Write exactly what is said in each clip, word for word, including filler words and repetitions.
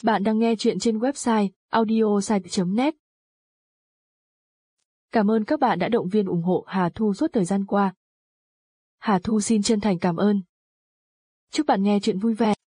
Bạn đang nghe chuyện trên website audiosite chấm net. Cảm ơn các bạn đã động viên ủng hộ Hà Thu suốt thời gian qua. Hà Thu xin chân thành cảm ơn. Chúc bạn nghe chuyện vui vẻ.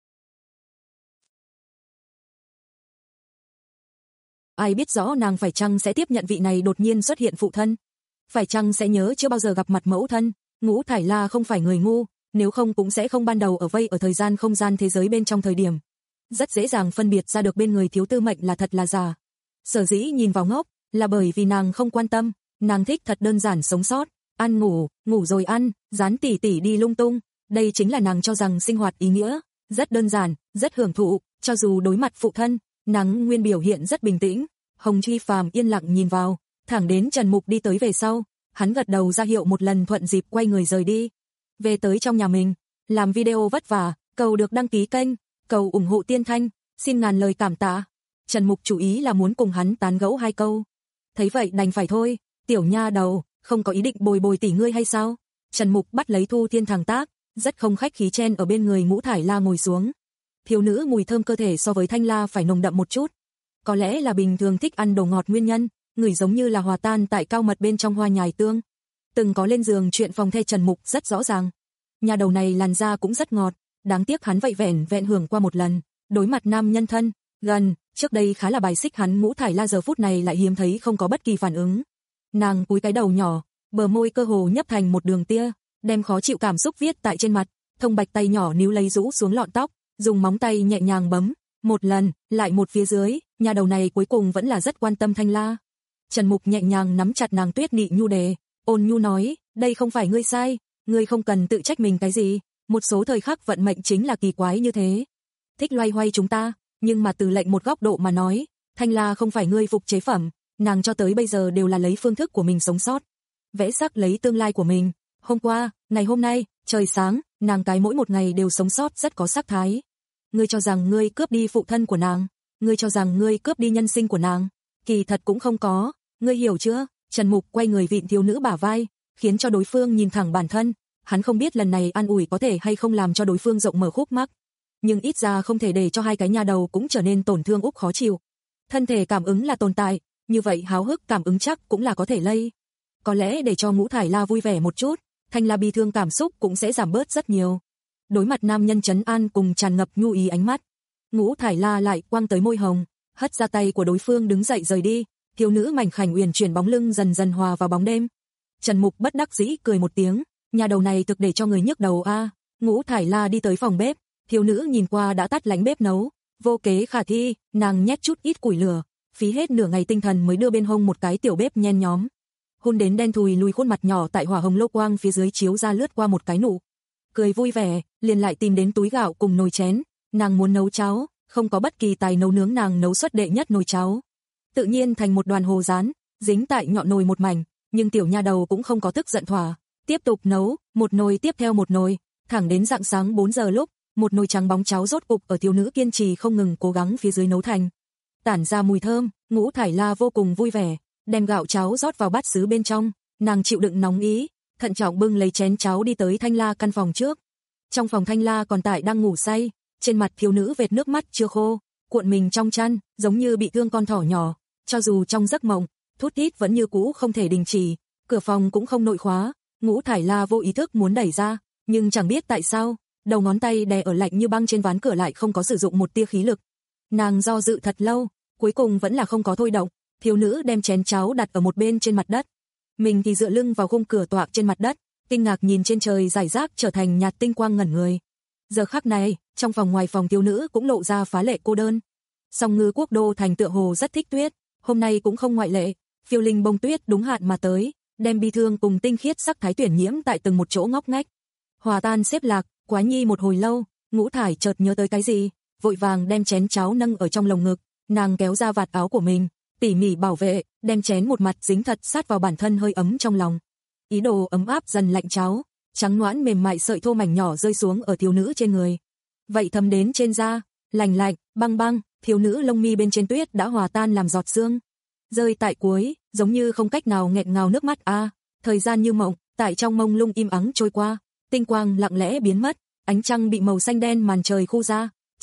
Ai biết rõ nàng phải chăng sẽ tiếp nhận vị này đột nhiên xuất hiện phụ thân? Phải chăng sẽ nhớ chưa bao giờ gặp mặt mẫu thân? Ngũ Thải La không phải người ngu, nếu không cũng sẽ không ban đầu ở vây ở thời gian không gian thế giới bên trong thời điểm. Rất dễ dàng phân biệt ra được bên người thiếu tư mệnh là thật là giả. Sở dĩ nhìn vào ngốc, là bởi vì nàng không quan tâm, nàng thích thật đơn giản sống sót, ăn ngủ, ngủ rồi ăn, dán tỉ tỉ đi lung tung, đây chính là nàng cho rằng sinh hoạt ý nghĩa, rất đơn giản, rất hưởng thụ, cho dù đối mặt phụ thân, nàng nguyên biểu hiện rất bình tĩnh. Hồng Truy Phàm yên lặng nhìn vào, thẳng đến Trần Mục đi tới về sau, hắn gật đầu ra hiệu một lần thuận dịp quay người rời đi. Về tới trong nhà mình, làm video vất vả, cầu được đăng ký kênh, cầu ủng hộ Tiên Thanh, xin ngàn lời cảm tạ. Trần Mục chủ ý là muốn cùng hắn tán gẫu hai câu. Thấy vậy đành phải thôi, tiểu nha đầu, không có ý định bồi bồi tỷ ngươi hay sao? Trần Mục bắt lấy Thu Thiên thẳng tác, rất không khách khí chen ở bên người Ngũ Thải La ngồi xuống. Thiếu nữ mùi thơm cơ thể so với Thanh La phải nồng đậm một chút. Có lẽ là bình thường thích ăn đồ ngọt nguyên nhân, ngửi giống như là hòa tan tại cao mật bên trong hoa nhài tương. Từng có lên giường chuyện phòng the Trần Mục rất rõ ràng. Nhà đầu này làn da cũng rất ngọt, đáng tiếc hắn vậy vẹn vẹn hưởng qua một lần, đối mặt nam nhân thân, gần, trước đây khá là bài xích hắn. Ngũ Thải La giờ phút này lại hiếm thấy không có bất kỳ phản ứng. Nàng cúi cái đầu nhỏ, bờ môi cơ hồ nhấp thành một đường tia, đem khó chịu cảm xúc viết tại trên mặt, thông bạch tay nhỏ níu lấy rũ xuống lọn tóc, dùng móng tay nhẹ nhàng bấm, một lần, lại một phía dưới, nhà đầu này cuối cùng vẫn là rất quan tâm Thanh La. Trần Mục nhẹ nhàng nắm chặt nàng tuyết nị nhu đề, ôn nhu nói, đây không phải ngươi sai, ngươi không cần tự trách mình cái gì, một số thời khắc vận mệnh chính là kỳ quái như thế. Thích loay hoay chúng ta, nhưng mà từ lệnh một góc độ mà nói, Thanh La không phải ngươi phục chế phẩm, nàng cho tới bây giờ đều là lấy phương thức của mình sống sót, vẽ sắc lấy tương lai của mình. Hôm qua, ngày hôm nay, trời sáng, nàng cái mỗi một ngày đều sống sót rất có sắc thái. Ngươi cho rằng ngươi cướp đi phụ thân của nàng, ngươi cho rằng ngươi cướp đi nhân sinh của nàng, kỳ thật cũng không có, ngươi hiểu chưa? Trần Mục quay người vịn thiếu nữ bả vai, khiến cho đối phương nhìn thẳng bản thân, hắn không biết lần này an ủi có thể hay không làm cho đối phương rộng mở khúc mắc, nhưng ít ra không thể để cho hai cái nhà đầu cũng trở nên tổn thương úc khó chịu. Thân thể cảm ứng là tồn tại, như vậy háo hức cảm ứng chắc cũng là có thể lây. Có lẽ để cho Ngũ Thải La vui vẻ một chút, Thanh La bi thương cảm xúc cũng sẽ giảm bớt rất nhiều. Đối mặt nam nhân trấn an cùng tràn ngập nhu ý ánh mắt, Ngũ Thải La lại quăng tới môi hồng, hất ra tay của đối phương đứng dậy rời đi. Thiếu nữ mảnh khảnh uyển chuyển bóng lưng dần dần hòa vào bóng đêm. Trần Mục bất đắc dĩ cười một tiếng, nhà đầu này thực để cho người nhức đầu a. À. Ngũ Thải La đi tới phòng bếp, thiếu nữ nhìn qua đã tắt lánh bếp nấu, vô kế khả thi, nàng nhét chút ít củi lửa, phí hết nửa ngày tinh thần mới đưa bên hông một cái tiểu bếp nhen nhóm. Hun đến đen thùi lùi khuôn mặt nhỏ tại hỏa hồng lô quang phía dưới chiếu ra lướt qua một cái nụ cười vui vẻ, liền lại tìm đến túi gạo cùng nồi chén, nàng muốn nấu cháo, không có bất kỳ tài nấu nướng, nàng nấu xuất đệ nhất nồi cháo. Tự nhiên thành một đoàn hồ rán, dính tại nhọn nồi một mảnh, nhưng tiểu nha đầu cũng không có tức giận thỏa, tiếp tục nấu, một nồi tiếp theo một nồi, thẳng đến rạng sáng bốn giờ lúc, một nồi trắng bóng cháo rốt cục ở thiếu nữ kiên trì không ngừng cố gắng phía dưới nấu thành. Tản ra mùi thơm, Ngũ Thải La vô cùng vui vẻ, đem gạo cháo rót vào bát sứ bên trong, nàng chịu đựng nóng ý, thận trọng bưng lấy chén cháo đi tới Thanh La căn phòng trước. Trong phòng Thanh La còn tại đang ngủ say, trên mặt thiếu nữ vệt nước mắt chưa khô, cuộn mình trong chăn, giống như bị thương con thỏ nhỏ. Cho dù trong giấc mộng, thút thít vẫn như cũ không thể đình chỉ, cửa phòng cũng không nội khóa, Ngũ Thải La vô ý thức muốn đẩy ra, nhưng chẳng biết tại sao, đầu ngón tay đè ở lạnh như băng trên ván cửa lại không có sử dụng một tia khí lực. Nàng do dự thật lâu, cuối cùng vẫn là không có thôi động, thiếu nữ đem chén cháo đặt ở một bên trên mặt đất. Mình thì dựa lưng vào khung cửa tọa trên mặt đất, kinh ngạc nhìn trên trời rải rác trở thành nhạt tinh quang ngẩn người. Giờ khắc này, trong phòng ngoài phòng thiếu nữ cũng lộ ra phá lệ cô đơn. Song Ngư Quốc đô thành tựa hồ rất thích tuyết, hôm nay cũng không ngoại lệ, phiêu linh bông tuyết đúng hạn mà tới, đem bi thương cùng tinh khiết sắc thái tuyển nhiễm tại từng một chỗ ngóc ngách. Hòa tan xếp lạc, Quá Nhi một hồi lâu, Ngũ Thải chợt nhớ tới cái gì, vội vàng đem chén cháo nâng ở trong lồng ngực, nàng kéo ra vạt áo của mình, tỉ mỉ bảo vệ, đem chén một mặt dính thật sát vào bản thân hơi ấm trong lòng. Ý đồ ấm áp dần lạnh cháo, trắng nõn mềm mại sợi thô mảnh nhỏ rơi xuống ở thiếu nữ trên người. Vậy thấm đến trên da, lành lạnh, băng băng, thiếu nữ lông mi bên trên tuyết đã hòa tan làm giọt sương. Rơi tại cuối, giống như không cách nào nghẹn ngào nước mắt a. À, thời gian như mộng, tại trong mông lung im ắng trôi qua, tinh quang lặng lẽ biến mất, ánh trăng bị màu xanh đen màn trời khu ra,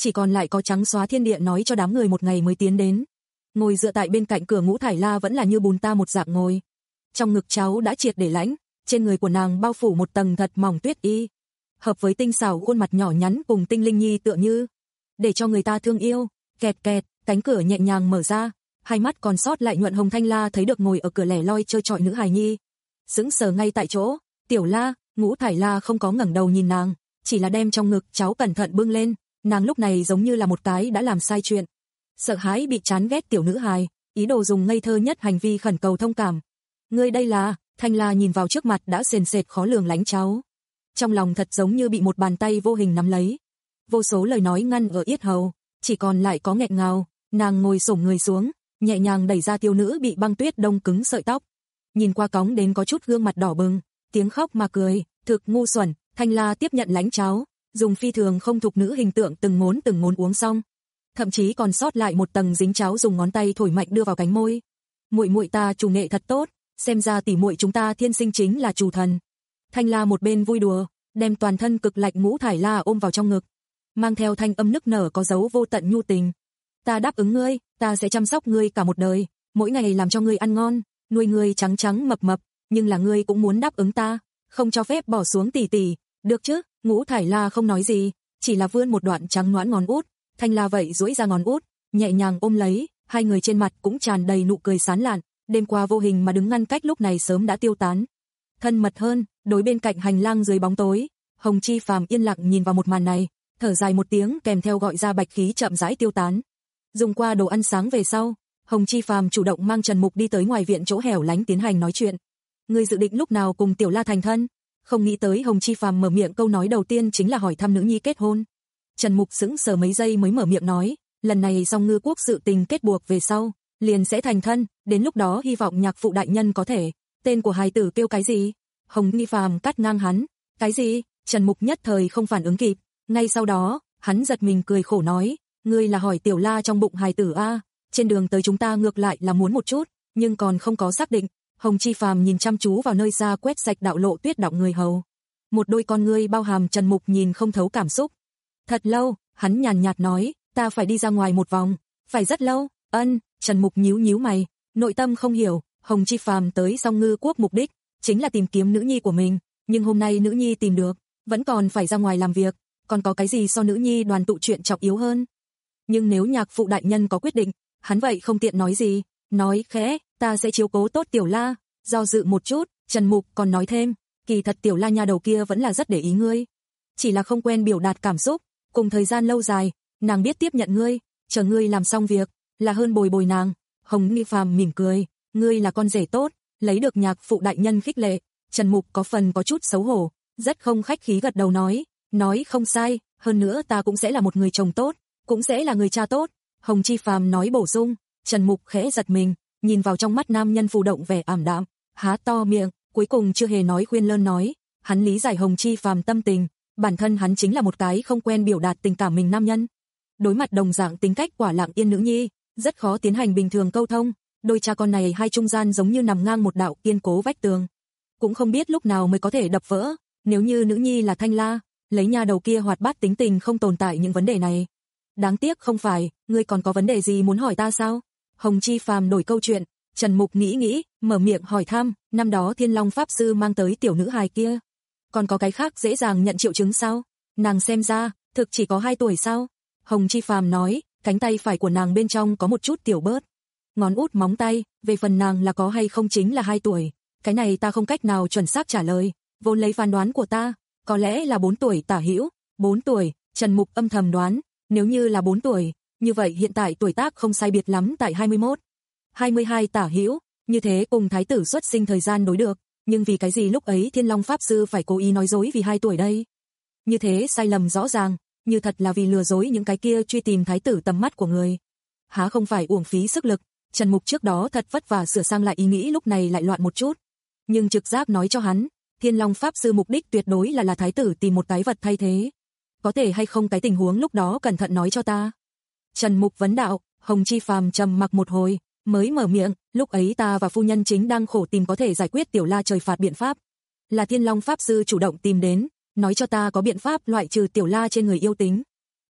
chỉ còn lại có trắng xóa thiên địa nói cho đám người một ngày mới tiến đến. Ngồi dựa tại bên cạnh cửa Ngũ Thải La vẫn là như bùn ta một dạng ngồi. Trong ngực cháu đã triệt để lãnh, trên người của nàng bao phủ một tầng thật mỏng tuyết y. Hợp với tinh xảo khuôn mặt nhỏ nhắn cùng tinh linh nhi tựa như để cho người ta thương yêu. Kẹt kẹt, cánh cửa nhẹ nhàng mở ra, hai mắt còn sót lại nhuận hồng Thanh La thấy được ngồi ở cửa lẻ loi chơi trọi nữ hài nhi. Sững sờ ngay tại chỗ, Tiểu La, Ngũ Thải La không có ngẩng đầu nhìn nàng, chỉ là đem trong ngực cháu cẩn thận bưng lên, nàng lúc này giống như là một cái đã làm sai chuyện. Sợ hãi bị chán ghét tiểu nữ hài, ý đồ dùng ngây thơ nhất hành vi khẩn cầu thông cảm. Ngươi đây là, Thanh La nhìn vào trước mặt đã sền sệt khó lường lánh cháu. Trong lòng thật giống như bị một bàn tay vô hình nắm lấy. Vô số lời nói ngăn ở yết hầu, chỉ còn lại có nghẹn ngào, nàng ngồi xổm người xuống, nhẹ nhàng đẩy ra thiếu nữ bị băng tuyết đông cứng sợi tóc. Nhìn qua cóng đến có chút gương mặt đỏ bừng, tiếng khóc mà cười, thực ngu xuẩn, Thanh La tiếp nhận lánh cháo, dùng phi thường không thục nữ hình tượng từng ngốn từng ngốn uống xong. Thậm chí còn sót lại một tầng dính cháo dùng ngón tay thổi mạnh đưa vào cánh môi. Muội muội ta chủ nghệ thật tốt, xem ra tỷ muội chúng ta thiên sinh chính là chủ thần. Thanh La một bên vui đùa, đem toàn thân cực lạnh Ngũ Thải La ôm vào trong ngực, mang theo thanh âm nức nở có dấu vô tận nhu tình. Ta đáp ứng ngươi, ta sẽ chăm sóc ngươi cả một đời, mỗi ngày làm cho ngươi ăn ngon, nuôi ngươi trắng trắng mập mập, nhưng là ngươi cũng muốn đáp ứng ta, không cho phép bỏ xuống tỷ tỷ, được chứ? Ngũ Thải La không nói gì, chỉ là vươn một đoạn trắng nõn ngón út, Thanh La vậy duỗi ra ngón út, nhẹ nhàng ôm lấy, hai người trên mặt cũng tràn đầy nụ cười sán lạn, đêm qua vô hình mà đứng ngăn cách lúc này sớm đã tiêu tán. Thân mật hơn, đối bên cạnh hành lang dưới bóng tối, Hồng Chi Phàm yên lặng nhìn vào một màn này, thở dài một tiếng kèm theo gọi ra bạch khí chậm rãi tiêu tán. Dùng qua đồ ăn sáng về sau, Hồng Chi Phàm chủ động mang Trần Mục đi tới ngoài viện chỗ hẻo lánh tiến hành nói chuyện. Ngươi dự định lúc nào cùng Tiểu La thành thân? Không nghĩ tới Hồng Chi Phàm mở miệng câu nói đầu tiên chính là hỏi thăm nữ nhi kết hôn. Trần Mục sững sờ mấy giây mới mở miệng nói, lần này Song Ngư Quốc sự tình kết buộc về sau, liền sẽ thành thân, đến lúc đó hy vọng nhạc phụ đại nhân có thể. Tên của hài tử kêu cái gì? Hồng Chi Phàm cắt ngang hắn. Cái gì? Trần Mục nhất thời không phản ứng kịp, ngay sau đó, hắn giật mình cười khổ nói, ngươi là hỏi Tiểu La trong bụng hài tử a? Trên đường tới chúng ta ngược lại là muốn một chút, nhưng còn không có xác định. Hồng Chi Phàm nhìn chăm chú vào nơi xa quét sạch đạo lộ tuyết đọng người hầu. Một đôi con ngươi bao hàm Trần Mục nhìn không thấu cảm xúc. Thật lâu, hắn nhàn nhạt nói, ta phải đi ra ngoài một vòng, phải rất lâu. Ân, Trần Mục nhíu nhíu mày, nội tâm không hiểu, Hồng Chi Phàm tới Song Ngư Quốc mục đích chính là tìm kiếm nữ nhi của mình, nhưng hôm nay nữ nhi tìm được, vẫn còn phải ra ngoài làm việc, còn có cái gì so nữ nhi đoàn tụ chuyện trọng yếu hơn. Nhưng nếu nhạc phụ đại nhân có quyết định, hắn vậy không tiện nói gì, nói khẽ, ta sẽ chiếu cố tốt Tiểu La. Do dự một chút, Trần Mục còn nói thêm, kỳ thật Tiểu La nha đầu kia vẫn là rất để ý ngươi, chỉ là không quen biểu đạt cảm xúc, cùng thời gian lâu dài, nàng biết tiếp nhận ngươi, chờ ngươi làm xong việc, là hơn bồi bồi nàng. Hồng Nghi Phàm mỉm cười, ngươi là con rể tốt, lấy được nhạc phụ đại nhân khích lệ. Trần Mục có phần có chút xấu hổ, rất không khách khí gật đầu nói, nói không sai, hơn nữa ta cũng sẽ là một người chồng tốt, cũng sẽ là người cha tốt. Hồng Chi Phàm nói bổ sung. Trần Mục khẽ giật mình, nhìn vào trong mắt nam nhân phù động vẻ ảm đạm, há to miệng, cuối cùng chưa hề nói khuyên lơn nói, hắn lý giải Hồng Chi Phàm tâm tình, bản thân hắn chính là một cái không quen biểu đạt tình cảm mình nam nhân. Đối mặt đồng dạng tính cách quả lặng yên nữ nhi, rất khó tiến hành bình thường câu thông, đôi cha con này hai trung gian giống như nằm ngang một đạo kiên cố vách tường, cũng không biết lúc nào mới có thể đập vỡ. Nếu như nữ nhi là Thanh La, lấy nha đầu kia hoạt bát tính tình không tồn tại những vấn đề này. Đáng tiếc không phải, ngươi còn có vấn đề gì muốn hỏi ta sao? Hồng Chi Phàm đổi câu chuyện. Trần Mục nghĩ nghĩ, mở miệng hỏi thăm, năm đó Thiên Long Pháp Sư mang tới tiểu nữ hài kia, còn có cái khác dễ dàng nhận triệu chứng sao? Nàng xem ra, thực chỉ có hai tuổi sao? Hồng Chi Phàm nói, cánh tay phải của nàng bên trong có một chút tiểu bớt, ngón út móng tay, về phần nàng là có hay không chính là hai tuổi, cái này ta không cách nào chuẩn xác trả lời, vốn lấy phán đoán của ta, có lẽ là bốn tuổi tả hữu. Bốn tuổi, Trần Mục âm thầm đoán, nếu như là bốn tuổi, như vậy hiện tại tuổi tác không sai biệt lắm tại hai mươi mốt, hai mươi hai tả hữu, như thế cùng thái tử xuất sinh thời gian đối được, nhưng vì cái gì lúc ấy Thiên Long Pháp Sư phải cố ý nói dối vì hai tuổi đây? Như thế sai lầm rõ ràng, như thật là vì lừa dối những cái kia truy tìm thái tử tầm mắt của người. Há không phải uổng phí sức lực. Trần Mục trước đó thật vất vả sửa sang lại ý nghĩ lúc này lại loạn một chút. Nhưng trực giác nói cho hắn, Thiên Long Pháp Sư mục đích tuyệt đối là là thái tử tìm một cái vật thay thế. Có thể hay không cái tình huống lúc đó cẩn thận nói cho ta. Trần Mục vấn đạo. Hồng Chi Phàm trầm mặc một hồi, mới mở miệng, lúc ấy ta và phu nhân chính đang khổ tìm có thể giải quyết Tiểu La trời phạt biện pháp. Là Thiên Long Pháp Sư chủ động tìm đến, nói cho ta có biện pháp loại trừ Tiểu La trên người yêu tính.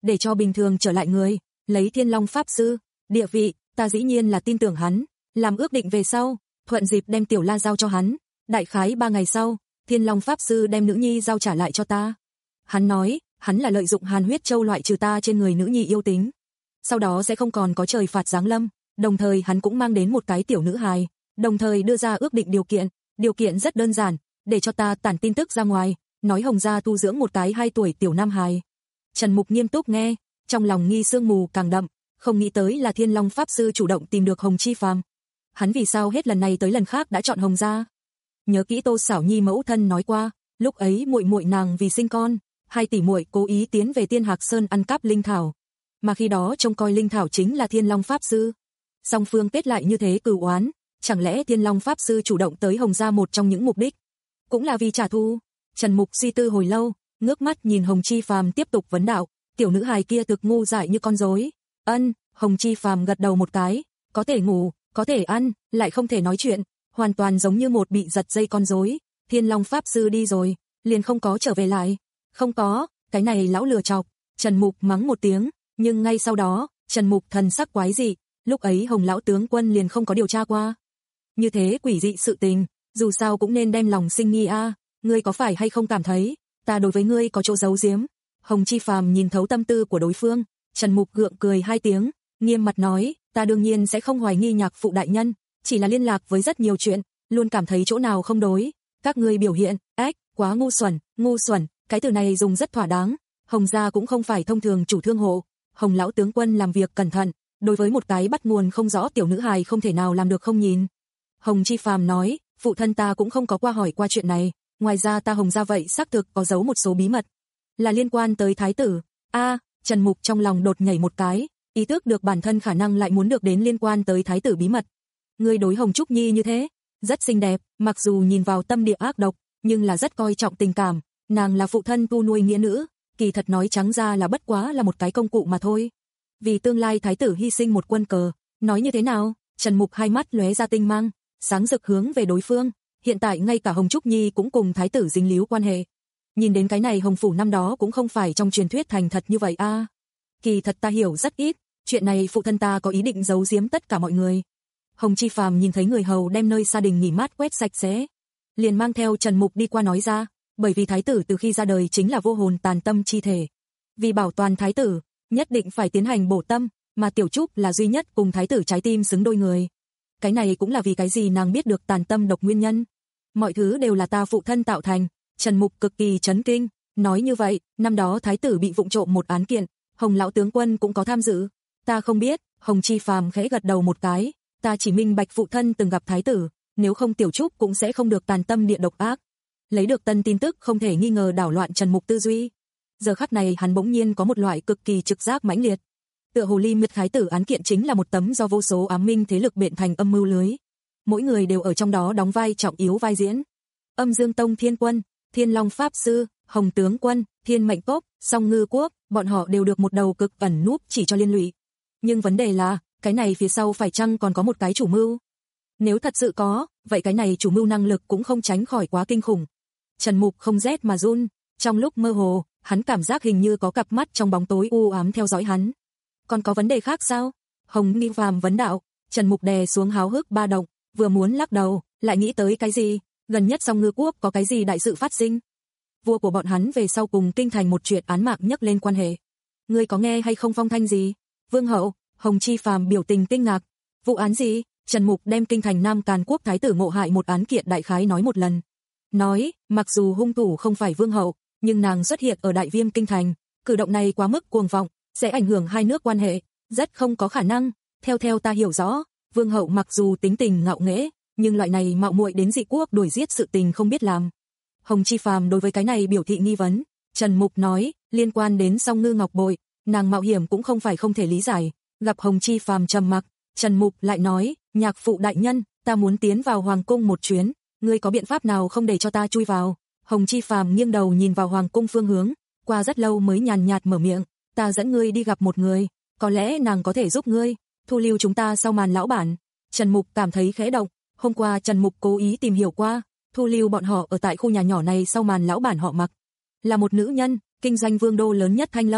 để cho bình thường trở lại người, lấy Thiên Long Pháp Sư, địa vị, ta dĩ nhiên là tin tưởng hắn, làm ước định về sau, thuận dịp đem Tiểu La giao cho hắn, đại khái ba ngày sau, Thiên Long Pháp Sư đem nữ nhi giao trả lại cho ta. Hắn nói, hắn là lợi dụng Hàn Huyết Châu loại trừ ta trên người nữ nhi yêu tính. Sau đó sẽ không còn có trời phạt giáng lâm, đồng thời hắn cũng mang đến một cái tiểu nữ hài, đồng thời đưa ra ước định điều kiện, điều kiện rất đơn giản, để cho ta tản tin tức ra ngoài, nói Hồng gia tu dưỡng một cái hai tuổi tiểu nam hài. Trần Mục nghiêm túc nghe, trong lòng nghi sương mù càng đậm, không nghĩ tới là Thiên Long Pháp Sư chủ động tìm được Hồng Chi Phàm. Hắn vì sao hết lần này tới lần khác đã chọn Hồng gia? Nhớ kỹ Tô Xảo Nhi mẫu thân nói qua, lúc ấy muội muội nàng vì sinh con, hai tỷ muội cố ý tiến về Tiên Hạc Sơn ăn cắp linh thảo, mà khi đó trông coi linh thảo chính là Thiên Long Pháp Sư. Song phương kết lại như thế cừu oán, chẳng lẽ Thiên Long Pháp Sư chủ động tới Hồng gia một trong những mục đích cũng là vì trả thù? Trần Mục suy tư hồi lâu, ngước mắt nhìn Hồng Chi Phàm tiếp tục vấn đạo, tiểu nữ hài kia thực ngu dại như con rối. Ân, Hồng Chi Phàm gật đầu một cái, có thể ngủ, có thể ăn, lại không thể nói chuyện, hoàn toàn giống như một bị giật dây con rối. Thiên Long Pháp Sư đi rồi, liền không có trở về lại. Không có, cái này lão lừa chọc. Trần Mục mắng một tiếng, nhưng ngay sau đó, Trần Mục thần sắc quái dị, lúc ấy Hồng lão tướng quân liền không có điều tra qua. Như thế quỷ dị sự tình, dù sao cũng nên đem lòng sinh nghi a, ngươi có phải hay không cảm thấy ta đối với ngươi có chỗ giấu giếm? Hồng Chi Phàm nhìn thấu tâm tư của đối phương, Trần Mục gượng cười hai tiếng, nghiêm mặt nói, ta đương nhiên sẽ không hoài nghi nhạc phụ đại nhân, chỉ là liên lạc với rất nhiều chuyện, luôn cảm thấy chỗ nào không đối. Các ngươi biểu hiện, ếch, quá ngu xuẩn, ngu xuẩn, cái từ này dùng rất thỏa đáng. Hồng gia cũng không phải thông thường chủ thương hộ, Hồng lão tướng quân làm việc cẩn thận, đối với một cái bắt nguồn không rõ tiểu nữ hài không thể nào làm được không nhìn. Hồng Chi Phàm nói, phụ thân ta cũng không có qua hỏi qua chuyện này, ngoài ra ta Hồng gia vậy xác thực có giấu một số bí mật, là liên quan tới thái tử. A, Trần Mục trong lòng đột nhảy một cái, ý thức được bản thân khả năng lại muốn được đến liên quan tới thái tử bí mật. Ngươi đối Hồng Trúc Nhi như thế, rất xinh đẹp, mặc dù nhìn vào tâm địa ác độc, nhưng là rất coi trọng tình cảm, nàng là phụ thân tu nuôi nghĩa nữ, kỳ thật nói trắng ra là bất quá là một cái công cụ mà thôi. Vì tương lai thái tử hy sinh một quân cờ, nói như thế nào? Trần Mục hai mắt lóe ra tinh mang, sáng rực hướng về đối phương, hiện tại ngay cả Hồng Trúc Nhi cũng cùng thái tử dính líu quan hệ. Nhìn đến cái này Hồng phủ năm đó cũng không phải trong truyền thuyết thành thật như vậy a. À. Kỳ thật ta hiểu rất ít, chuyện này phụ thân ta có ý định giấu giếm tất cả mọi người. Hồng Chi Phàm nhìn thấy người hầu đem nơi gia đình nghỉ mát quét sạch sẽ, liền mang theo Trần Mục đi qua nói ra, bởi vì thái tử từ khi ra đời chính là vô hồn tàn tâm chi thể. Vì bảo toàn thái tử, nhất định phải tiến hành bổ tâm, mà Tiểu Trúc là duy nhất cùng thái tử trái tim xứng đôi người. Cái này cũng là vì cái gì nàng biết được tàn tâm độc nguyên nhân. Mọi thứ đều là ta phụ thân tạo thành. Trần Mục cực kỳ chấn kinh, nói như vậy, năm đó thái tử bị vụng trộm một án kiện, Hồng lão tướng quân cũng có tham dự. Ta không biết. Hồng Chi Phàm khẽ gật đầu một cái, ta chỉ minh bạch phụ thân từng gặp thái tử, nếu không Tiểu Trúc cũng sẽ không được tàn tâm địa độc ác. Lấy được tân tin tức không thể nghi ngờ đảo loạn Trần Mục tư duy. Giờ khắc này hắn bỗng nhiên có một loại cực kỳ trực giác mãnh liệt. Tựa hồ Ly Miệt thái tử án kiện chính là một tấm do vô số ám minh thế lực biện thành âm mưu lưới. Mỗi người đều ở trong đó đóng vai trọng yếu vai diễn. Âm Dương Tông Thiên Quân, Thiên Long Pháp Sư, Hồng Tướng Quân, Thiên Mệnh Cốc, Song Ngư Quốc, bọn họ đều được một đầu cực ẩn núp chỉ cho liên lụy. Nhưng vấn đề là, cái này phía sau phải chăng còn có một cái chủ mưu? Nếu thật sự có, vậy cái này chủ mưu năng lực cũng không tránh khỏi quá kinh khủng. Trần Mục không rét mà run, trong lúc mơ hồ, hắn cảm giác hình như có cặp mắt trong bóng tối u ám theo dõi hắn. Còn có vấn đề khác sao? Hồng Nghi Phàm vấn đạo. Trần Mục đè xuống háo hức ba động, vừa muốn lắc đầu, lại nghĩ tới cái gì? Gần nhất Song Ngư Quốc có cái gì đại sự phát sinh? Vua của bọn hắn về sau cùng kinh thành một chuyện án mạng nhắc lên quan hệ. Ngươi có nghe hay không phong thanh gì? Vương hậu, Hồng Chi Phàm biểu tình kinh ngạc. Vụ án gì? Trần Mục đem kinh thành Nam Càn Quốc thái tử ngộ hại một án kiện đại khái nói một lần. Nói, mặc dù hung thủ không phải vương hậu, nhưng nàng xuất hiện ở Đại Viêm kinh thành, cử động này quá mức cuồng vọng, sẽ ảnh hưởng hai nước quan hệ, rất không có khả năng. Theo theo ta hiểu rõ, vương hậu mặc dù tính tình ngạo nghễ, nhưng loại này mạo muội đến dị quốc đuổi giết sự tình không biết làm. Hồng Chi Phàm đối với cái này biểu thị nghi vấn. Trần Mục nói, liên quan đến Song Ngư Ngọc Bội, nàng mạo hiểm cũng không phải không thể lý giải. Gặp Hồng Chi Phàm trầm mặc, Trần Mục lại nói, nhạc phụ đại nhân, ta muốn tiến vào hoàng cung một chuyến, ngươi có biện pháp nào không để cho ta chui vào? Hồng Chi Phàm nghiêng đầu nhìn vào hoàng cung phương hướng, qua rất lâu mới nhàn nhạt mở miệng, ta dẫn ngươi đi gặp một người, có lẽ nàng có thể giúp ngươi, thu lưu chúng ta sau màn lão bản. Trần Mục cảm thấy khẽ động, hôm qua Trần Mục cố ý tìm hiểu qua, thu lưu bọn họ ở tại khu nhà nhỏ này sau màn lão bản họ Mặc. Là một nữ nhân, kinh doanh vương đô lớn nhất Thanh Lâu,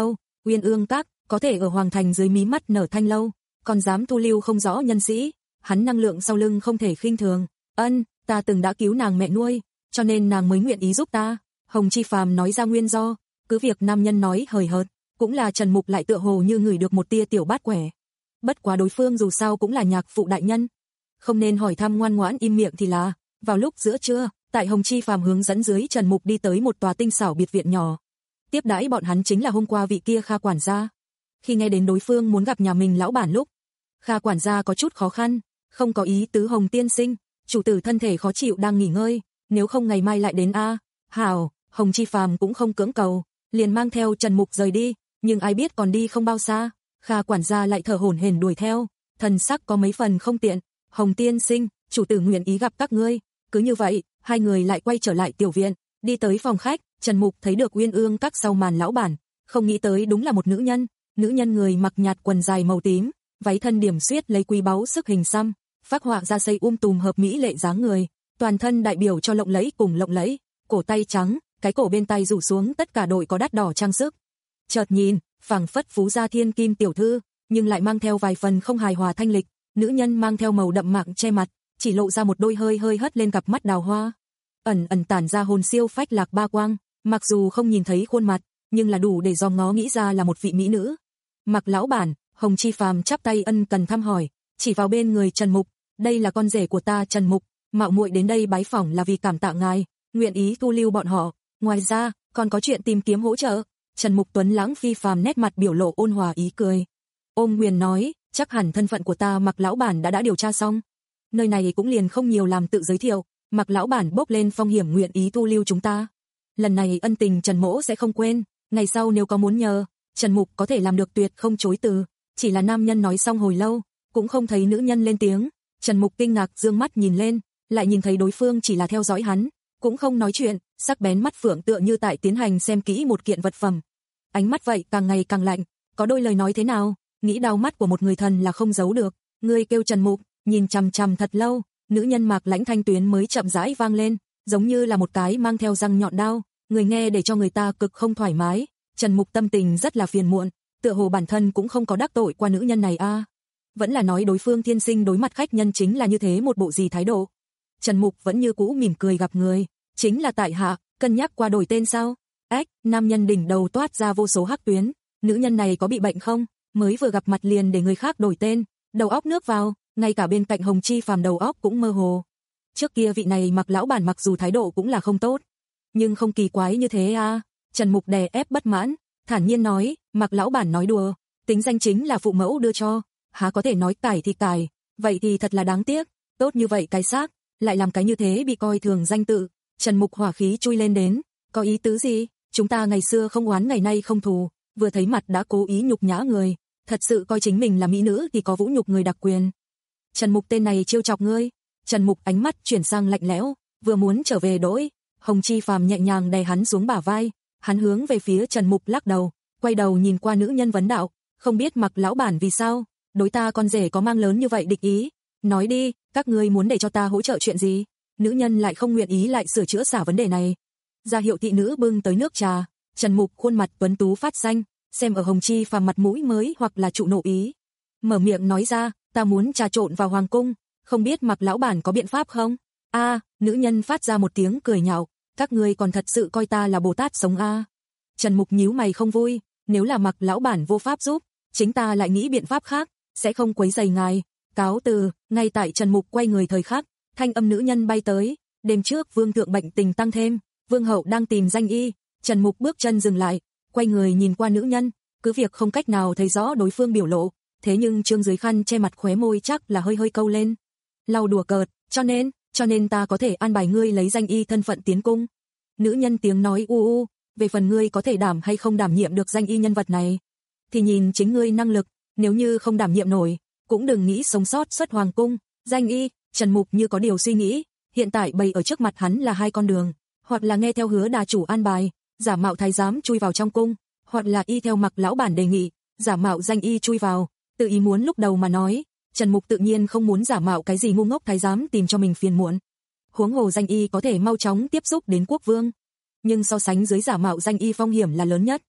Uyên Ương Các, có thể ở Hoàng Thành dưới mí mắt nở thanh lâu, còn dám thu lưu không rõ nhân sĩ, hắn năng lượng sau lưng không thể khinh thường. Ân, ta từng đã cứu nàng mẹ nuôi, cho nên nàng mới nguyện ý giúp ta. Hồng Chi Phàm nói ra nguyên do, cứ việc nam nhân nói hời hợt, cũng là Trần Mục lại tựa hồ như ngửi được một tia tiểu bát quẻ. Bất quá đối phương dù sao cũng là nhạc phụ đại nhân, không nên hỏi thăm, ngoan ngoãn im miệng thì là. Vào lúc giữa trưa, tại Hồng Chi Phàm hướng dẫn dưới, Trần Mục đi tới một tòa tinh xảo biệt viện nhỏ. Tiếp đãi bọn hắn chính là hôm qua vị kia Kha quản gia. Khi nghe đến đối phương muốn gặp nhà mình lão bản lúc, Kha quản gia có chút khó khăn, không có ý tứ. Hồng tiên sinh, chủ tử thân thể khó chịu đang nghỉ ngơi, nếu không ngày mai lại đến a. Hảo, Hồng Chi Phàm cũng không cưỡng cầu, liền mang theo Trần Mục rời đi, nhưng ai biết còn đi không bao xa, Kha quản gia lại thở hổn hển đuổi theo, thần sắc có mấy phần không tiện. Hồng tiên sinh, chủ tử nguyện ý gặp các ngươi. Cứ như vậy, hai người lại quay trở lại tiểu viện, đi tới phòng khách, Trần Mục thấy được Uyên Ương Các sau màn lão bản, không nghĩ tới đúng là một nữ nhân, nữ nhân người mặc nhạt quần dài màu tím, váy thân điểm xuyết lấy quý báu sức hình xăm, phác họa ra xây um tùm hợp mỹ lệ dáng người, toàn thân đại biểu cho lộng lẫy cùng lộng lẫy, cổ tay trắng, cái cổ bên tay rủ xuống tất cả đội có đắt đỏ trang sức. Chợt nhìn, phảng phất phú gia thiên kim tiểu thư, nhưng lại mang theo vài phần không hài hòa thanh lịch, nữ nhân mang theo màu đậm mạng che mặt, chỉ lộ ra một đôi hơi hơi hất lên cặp mắt đào hoa, ẩn ẩn tản ra hồn siêu phách lạc ba quang, mặc dù không nhìn thấy khuôn mặt, nhưng là đủ để dòm ngó nghĩ ra là một vị mỹ nữ. Mặc lão bản, Hồng Chi Phàm chắp tay ân cần thăm hỏi, chỉ vào bên người Trần Mục, đây là con rể của ta Trần Mục, mạo muội đến đây bái phỏng là vì cảm tạ ngài, nguyện ý thu lưu bọn họ, ngoài ra, còn có chuyện tìm kiếm hỗ trợ. Trần Mục tuấn lãng phi phàm, nét mặt biểu lộ ôn hòa ý cười. Ôm quyền nói, chắc hẳn thân phận của ta Mặc lão bản đã đã điều tra xong. Nơi này cũng liền không nhiều làm tự giới thiệu, Mặc lão bản bốc lên phong hiểm nguyện ý thu lưu chúng ta. Lần này ân tình Trần mỗ sẽ không quên, ngày sau nếu có muốn nhờ, Trần Mục có thể làm được tuyệt không chối từ. Chỉ là nam nhân nói xong hồi lâu, cũng không thấy nữ nhân lên tiếng. Trần Mục kinh ngạc dương mắt nhìn lên, lại nhìn thấy đối phương chỉ là theo dõi hắn, cũng không nói chuyện, sắc bén mắt phượng tựa như tại tiến hành xem kỹ một kiện vật phẩm. Ánh mắt vậy càng ngày càng lạnh, có đôi lời nói thế nào, nghĩ đau mắt của một người thần là không giấu được. Ngươi kêu Trần Mục, nhìn chằm chằm thật lâu, nữ nhân Mạc Lãnh thanh tuyến mới chậm rãi vang lên, giống như là một cái mang theo răng nhọn đao, người nghe để cho người ta cực không thoải mái. Trần Mục tâm tình rất là phiền muộn, tựa hồ bản thân cũng không có đắc tội qua nữ nhân này a. À. Vẫn là nói đối phương thiên sinh đối mặt khách nhân chính là như thế một bộ gì thái độ. Trần Mục vẫn như cũ mỉm cười, gặp người, chính là tại hạ, cân nhắc qua đổi tên sao? Ách, nam nhân đỉnh đầu toát ra vô số hắc tuyến, nữ nhân này có bị bệnh không? Mới vừa gặp mặt liền để người khác đổi tên, đầu óc nước vào, ngay cả bên cạnh Hồng Chi Phàm đầu óc cũng mơ hồ. Trước kia vị này Mặc lão bản mặc dù thái độ cũng là không tốt, nhưng không kỳ quái như thế a. À. Trần Mục đè ép bất mãn, thản nhiên nói, Mặc lão bản nói đùa, tính danh chính là phụ mẫu đưa cho, há có thể nói cải thì cải, vậy thì thật là đáng tiếc, tốt như vậy cái xác, lại làm cái như thế bị coi thường danh tự. Trần Mục hỏa khí chui lên đến, có ý tứ gì? Chúng ta ngày xưa không oán ngày nay không thù, vừa thấy mặt đã cố ý nhục nhã người, thật sự coi chính mình là mỹ nữ thì có vũ nhục người đặc quyền. Trần Mục tên này trêu chọc ngươi. Trần Mục ánh mắt chuyển sang lạnh lẽo, vừa muốn trở về đỗi, Hồng Chi Phàm nhẹ nhàng đè hắn xuống bả vai, hắn hướng về phía Trần Mục lắc đầu, quay đầu nhìn qua nữ nhân vấn đạo, không biết Mặc lão bản vì sao đối ta con rể có mang lớn như vậy địch ý, nói đi, các ngươi muốn để cho ta hỗ trợ chuyện gì? Nữ nhân lại không nguyện ý lại sửa chữa xả vấn đề này. Ra hiệu thị nữ bưng tới nước trà, Trần Mục khuôn mặt tuấn tú phát xanh, xem ở Hồng Chi Phàm mặt mũi mới hoặc là trụ nộ ý. Mở miệng nói ra, ta muốn trà trộn vào hoàng cung, không biết Mặc lão bản có biện pháp không? A, à, nữ nhân phát ra một tiếng cười nhạo, các ngươi còn thật sự coi ta là Bồ Tát sống a. À. Trần Mục nhíu mày không vui, nếu là Mặc lão bản vô pháp giúp, chính ta lại nghĩ biện pháp khác, sẽ không quấy rầy ngài. Cáo từ. Ngay tại Trần Mục quay người thời khắc, thanh âm nữ nhân bay tới, đêm trước vương thượng bệnh tình tăng thêm, vương hậu đang tìm danh y. Trần Mục bước chân dừng lại, quay người nhìn qua nữ nhân, cứ việc không cách nào thấy rõ đối phương biểu lộ, thế nhưng trương dưới khăn che mặt khóe môi chắc là hơi hơi câu lên. Lau đùa cợt, cho nên, cho nên ta có thể an bài ngươi lấy danh y thân phận tiến cung. Nữ nhân tiếng nói u u, về phần ngươi có thể đảm hay không đảm nhiệm được danh y nhân vật này, thì nhìn chính ngươi năng lực, nếu như không đảm nhiệm nổi, cũng đừng nghĩ sống sót xuất hoàng cung. Danh y, Trần Mục như có điều suy nghĩ, hiện tại bày ở trước mặt hắn là hai con đường, hoặc là nghe theo Hứa đà chủ an bài, giả mạo thái giám chui vào trong cung, hoặc là y theo Mặc lão bản đề nghị, giả mạo danh y chui vào. Tự ý muốn lúc đầu mà nói, Trần Mục tự nhiên không muốn giả mạo cái gì ngu ngốc thái giám tìm cho mình phiền muộn. Huống hồ danh y có thể mau chóng tiếp xúc đến quốc vương, nhưng so sánh dưới giả mạo danh y phong hiểm là lớn nhất.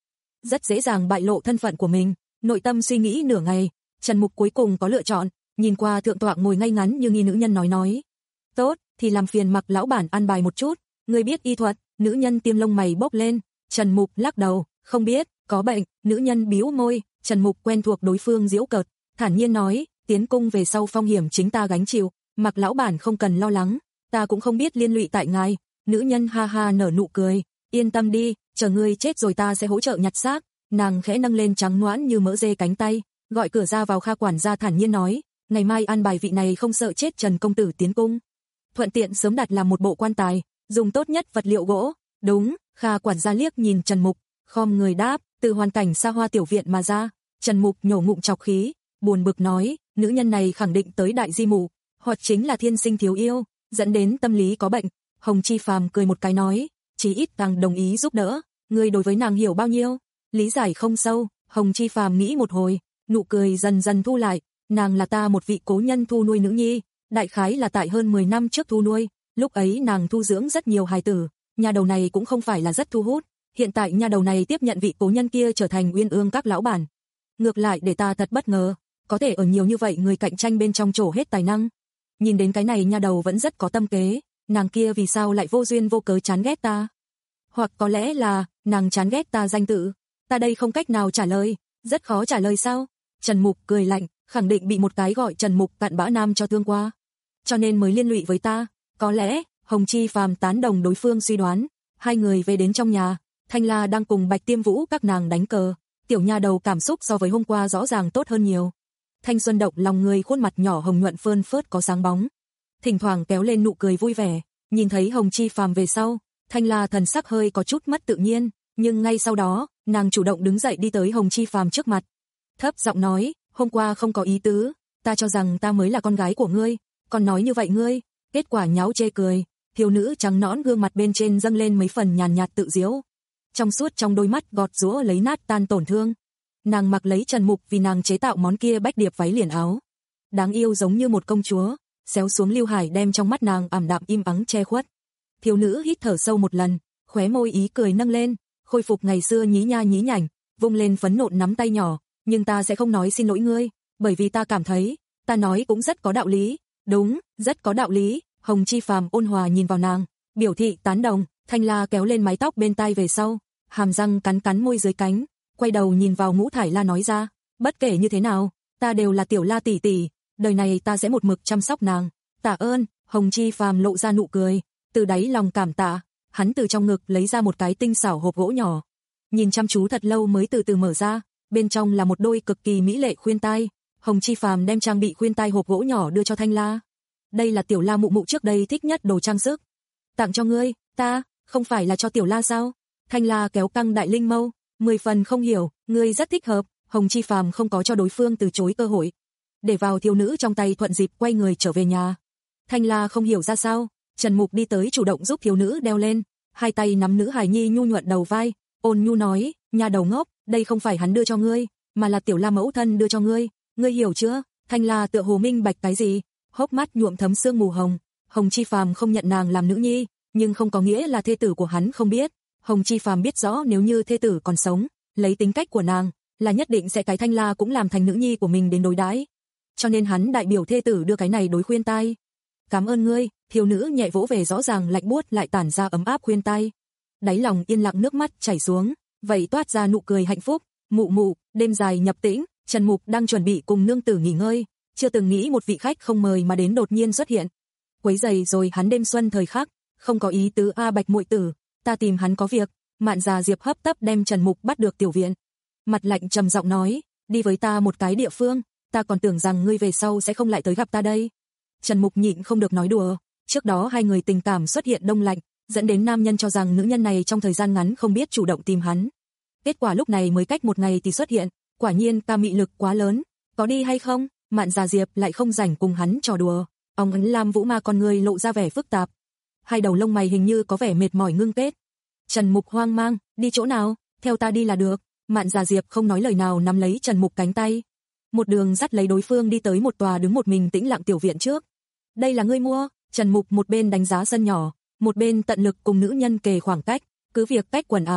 rất dễ dàng bại lộ thân phận của mình. Nội tâm suy nghĩ nửa ngày, Trần Mục cuối cùng có lựa chọn, nhìn qua thượng tọa ngồi ngay ngắn như nghi nữ nhân nói nói. Tốt, thì làm phiền Mặc lão bản an bài một chút, ngươi biết y thuật, nữ nhân tiêm lông mày bốc lên. Trần Mục lắc đầu, không biết, có bệnh, nữ nhân bĩu môi. Trần Mục quen thuộc đối phương giễu cợt, thản nhiên nói, tiến cung về sau phong hiểm chính ta gánh chịu, Mặc lão bản không cần lo lắng, ta cũng không biết liên lụy tại ngài. Nữ nhân ha ha nở nụ cười, yên tâm đi, chờ ngươi chết rồi ta sẽ hỗ trợ nhặt xác. Nàng khẽ nâng lên trắng nõn như mỡ dê cánh tay, gọi cửa ra vào Kha quản gia thản nhiên nói, ngày mai an bài vị này không sợ chết Trần công tử tiến cung. Thuận tiện sớm đặt làm một bộ quan tài, dùng tốt nhất vật liệu gỗ. Đúng, Kha quản gia liếc nhìn Trần Mục, khom người đáp, từ hoàn cảnh xa hoa tiểu viện mà ra. Trần Mục nhổ ngụm trọc khí, buồn bực nói, nữ nhân này khẳng định tới đại di mụ, hoặc chính là thiên sinh thiếu yêu, dẫn đến tâm lý có bệnh. Hồng Chi Phàm cười một cái nói, chí ít nàng đồng ý giúp đỡ, ngươi đối với nàng hiểu bao nhiêu? Lý giải không sâu. Hồng Chi Phàm nghĩ một hồi, nụ cười dần dần thu lại, nàng là ta một vị cố nhân thu nuôi nữ nhi, đại khái là tại hơn mười năm trước thu nuôi, lúc ấy nàng thu dưỡng rất nhiều hài tử, nhà đầu này cũng không phải là rất thu hút, hiện tại nhà đầu này tiếp nhận vị cố nhân kia trở thành uyên ương các lão bản. Ngược lại để ta thật bất ngờ, có thể ở nhiều như vậy người cạnh tranh bên trong trổ hết tài năng. Nhìn đến cái này nhà đầu vẫn rất có tâm kế, nàng kia vì sao lại vô duyên vô cớ chán ghét ta? Hoặc có lẽ là, nàng chán ghét ta danh tự. Ta đây không cách nào trả lời, rất khó trả lời sao? Trần Mục cười lạnh, khẳng định bị một cái gọi Trần Mục cặn bã nam cho thương qua. Cho nên mới liên lụy với ta, có lẽ, Hồng Chi Phàm tán đồng đối phương suy đoán. Hai người về đến trong nhà, Thanh La đang cùng Bạch Tiêm Vũ các nàng đánh cờ, tiểu nha đầu cảm xúc so với hôm qua rõ ràng tốt hơn nhiều. Thanh xuân động lòng người, khuôn mặt nhỏ hồng nhuận phơn phớt có sáng bóng. Thỉnh thoảng kéo lên nụ cười vui vẻ, nhìn thấy Hồng Chi Phàm về sau, Thanh La thần sắc hơi có chút mất tự nhiên, nhưng ngay sau đó, nàng chủ động đứng dậy đi tới Hồng Chi Phàm trước mặt. Thấp giọng nói, hôm qua không có ý tứ, ta cho rằng ta mới là con gái của ngươi, còn nói như vậy ngươi, kết quả nháo chê cười, thiếu nữ trắng nõn gương mặt bên trên dâng lên mấy phần nhàn nhạt tự giễu. Trong suốt trong đôi mắt gọt giũa lấy nát tan tổn thương. Nàng mặc lấy Trần Mục vì nàng chế tạo món kia bách điệp váy liền áo. Đáng yêu giống như một công chúa, xéo xuống Lưu Hải đem trong mắt nàng ảm đạm im ắng che khuất. Thiếu nữ hít thở sâu một lần, khóe môi ý cười nâng lên, khôi phục ngày xưa nhí nha nhí nhảnh, vung lên phấn nộn nắm tay nhỏ, nhưng ta sẽ không nói xin lỗi ngươi, bởi vì ta cảm thấy, ta nói cũng rất có đạo lý. Đúng, rất có đạo lý. Hồng Chi Phàm ôn hòa nhìn vào nàng, biểu thị tán đồng. Thanh La kéo lên mái tóc bên tai về sau, hàm răng cắn cắn môi dưới cánh, quay đầu nhìn vào Ngũ Thải La nói ra, bất kể như thế nào, ta đều là tiểu La tỷ tỷ, đời này ta sẽ một mực chăm sóc nàng. Tạ ơn. Hồng Chi Phàm lộ ra nụ cười, từ đáy lòng cảm tạ. Hắn từ trong ngực lấy ra một cái tinh xảo hộp gỗ nhỏ, nhìn chăm chú thật lâu mới từ từ mở ra, bên trong là một đôi cực kỳ mỹ lệ khuyên tai. Hồng Chi Phàm đem trang bị khuyên tai hộp gỗ nhỏ đưa cho Thanh La. Đây là tiểu La mụ mụ trước đây thích nhất đồ trang sức, tặng cho ngươi. Ta, không phải là cho tiểu La sao? Thanh La kéo căng đại linh mâu, mười phần không hiểu, ngươi rất thích hợp. Hồng Chi Phàm không có cho đối phương từ chối cơ hội, để vào thiếu nữ trong tay thuận dịp quay người trở về nhà. Thanh La không hiểu ra sao, Trần Mục đi tới chủ động giúp thiếu nữ đeo lên, hai tay nắm nữ hài nhi nhu nhuận đầu vai, ôn nhu nói, nhà đầu ngốc, đây không phải hắn đưa cho ngươi, mà là tiểu La mẫu thân đưa cho ngươi, ngươi hiểu chưa? Thanh La tựa hồ minh bạch cái gì, hốc mắt nhuộm thấm sương mù hồng. Hồng Chi Phàm không nhận nàng làm nữ nhi, nhưng không có nghĩa là thê tử của hắn không biết. Hồng Chi Phàm biết rõ nếu như thê tử còn sống, lấy tính cách của nàng, là nhất định sẽ cái Thanh La cũng làm thành nữ nhi của mình đến đối đãi. Cho nên hắn đại biểu thê tử đưa cái này đối khuyên tai. Cảm ơn ngươi. Thiếu nữ nhẹ vỗ về rõ ràng lạnh buốt lại tản ra ấm áp khuyên tai. Đáy lòng yên lặng nước mắt chảy xuống, vậy toát ra nụ cười hạnh phúc. Mụ mụ, đêm dài nhập tĩnh, Trần Mục đang chuẩn bị cùng nương tử nghỉ ngơi, chưa từng nghĩ một vị khách không mời mà đến đột nhiên xuất hiện. Quấy giày rồi hắn đêm xuân thời khắc, không có ý tứ a Bạch muội tử, ta tìm hắn có việc. Mạn Già Diệp hấp tấp đem Trần Mục bắt được tiểu viện. Mặt lạnh trầm giọng nói, đi với ta một cái địa phương, ta còn tưởng rằng ngươi về sau sẽ không lại tới gặp ta đây. Trần Mục nhịn không được nói đùa, trước đó hai người tình cảm xuất hiện đông lạnh, dẫn đến nam nhân cho rằng nữ nhân này trong thời gian ngắn không biết chủ động tìm hắn. Kết quả lúc này mới cách một ngày thì xuất hiện, quả nhiên ta mị lực quá lớn, có đi hay không? Mạn Già Diệp lại không rảnh cùng hắn trò đùa, ông ấn lam vũ ma con người lộ ra vẻ phức tạp, hai đầu lông mày hình như có vẻ mệt mỏi ngưng kết. Trần Mục hoang mang, đi chỗ nào? Theo ta đi là được. Mạn Già Diệp không nói lời nào nắm lấy Trần Mục cánh tay, một đường dắt lấy đối phương đi tới một tòa đứng một mình tĩnh lặng tiểu viện trước. Đây là ngươi mua? Trần Mục một bên đánh giá sân nhỏ, một bên tận lực cùng nữ nhân kề khoảng cách, cứ việc cách quần áo,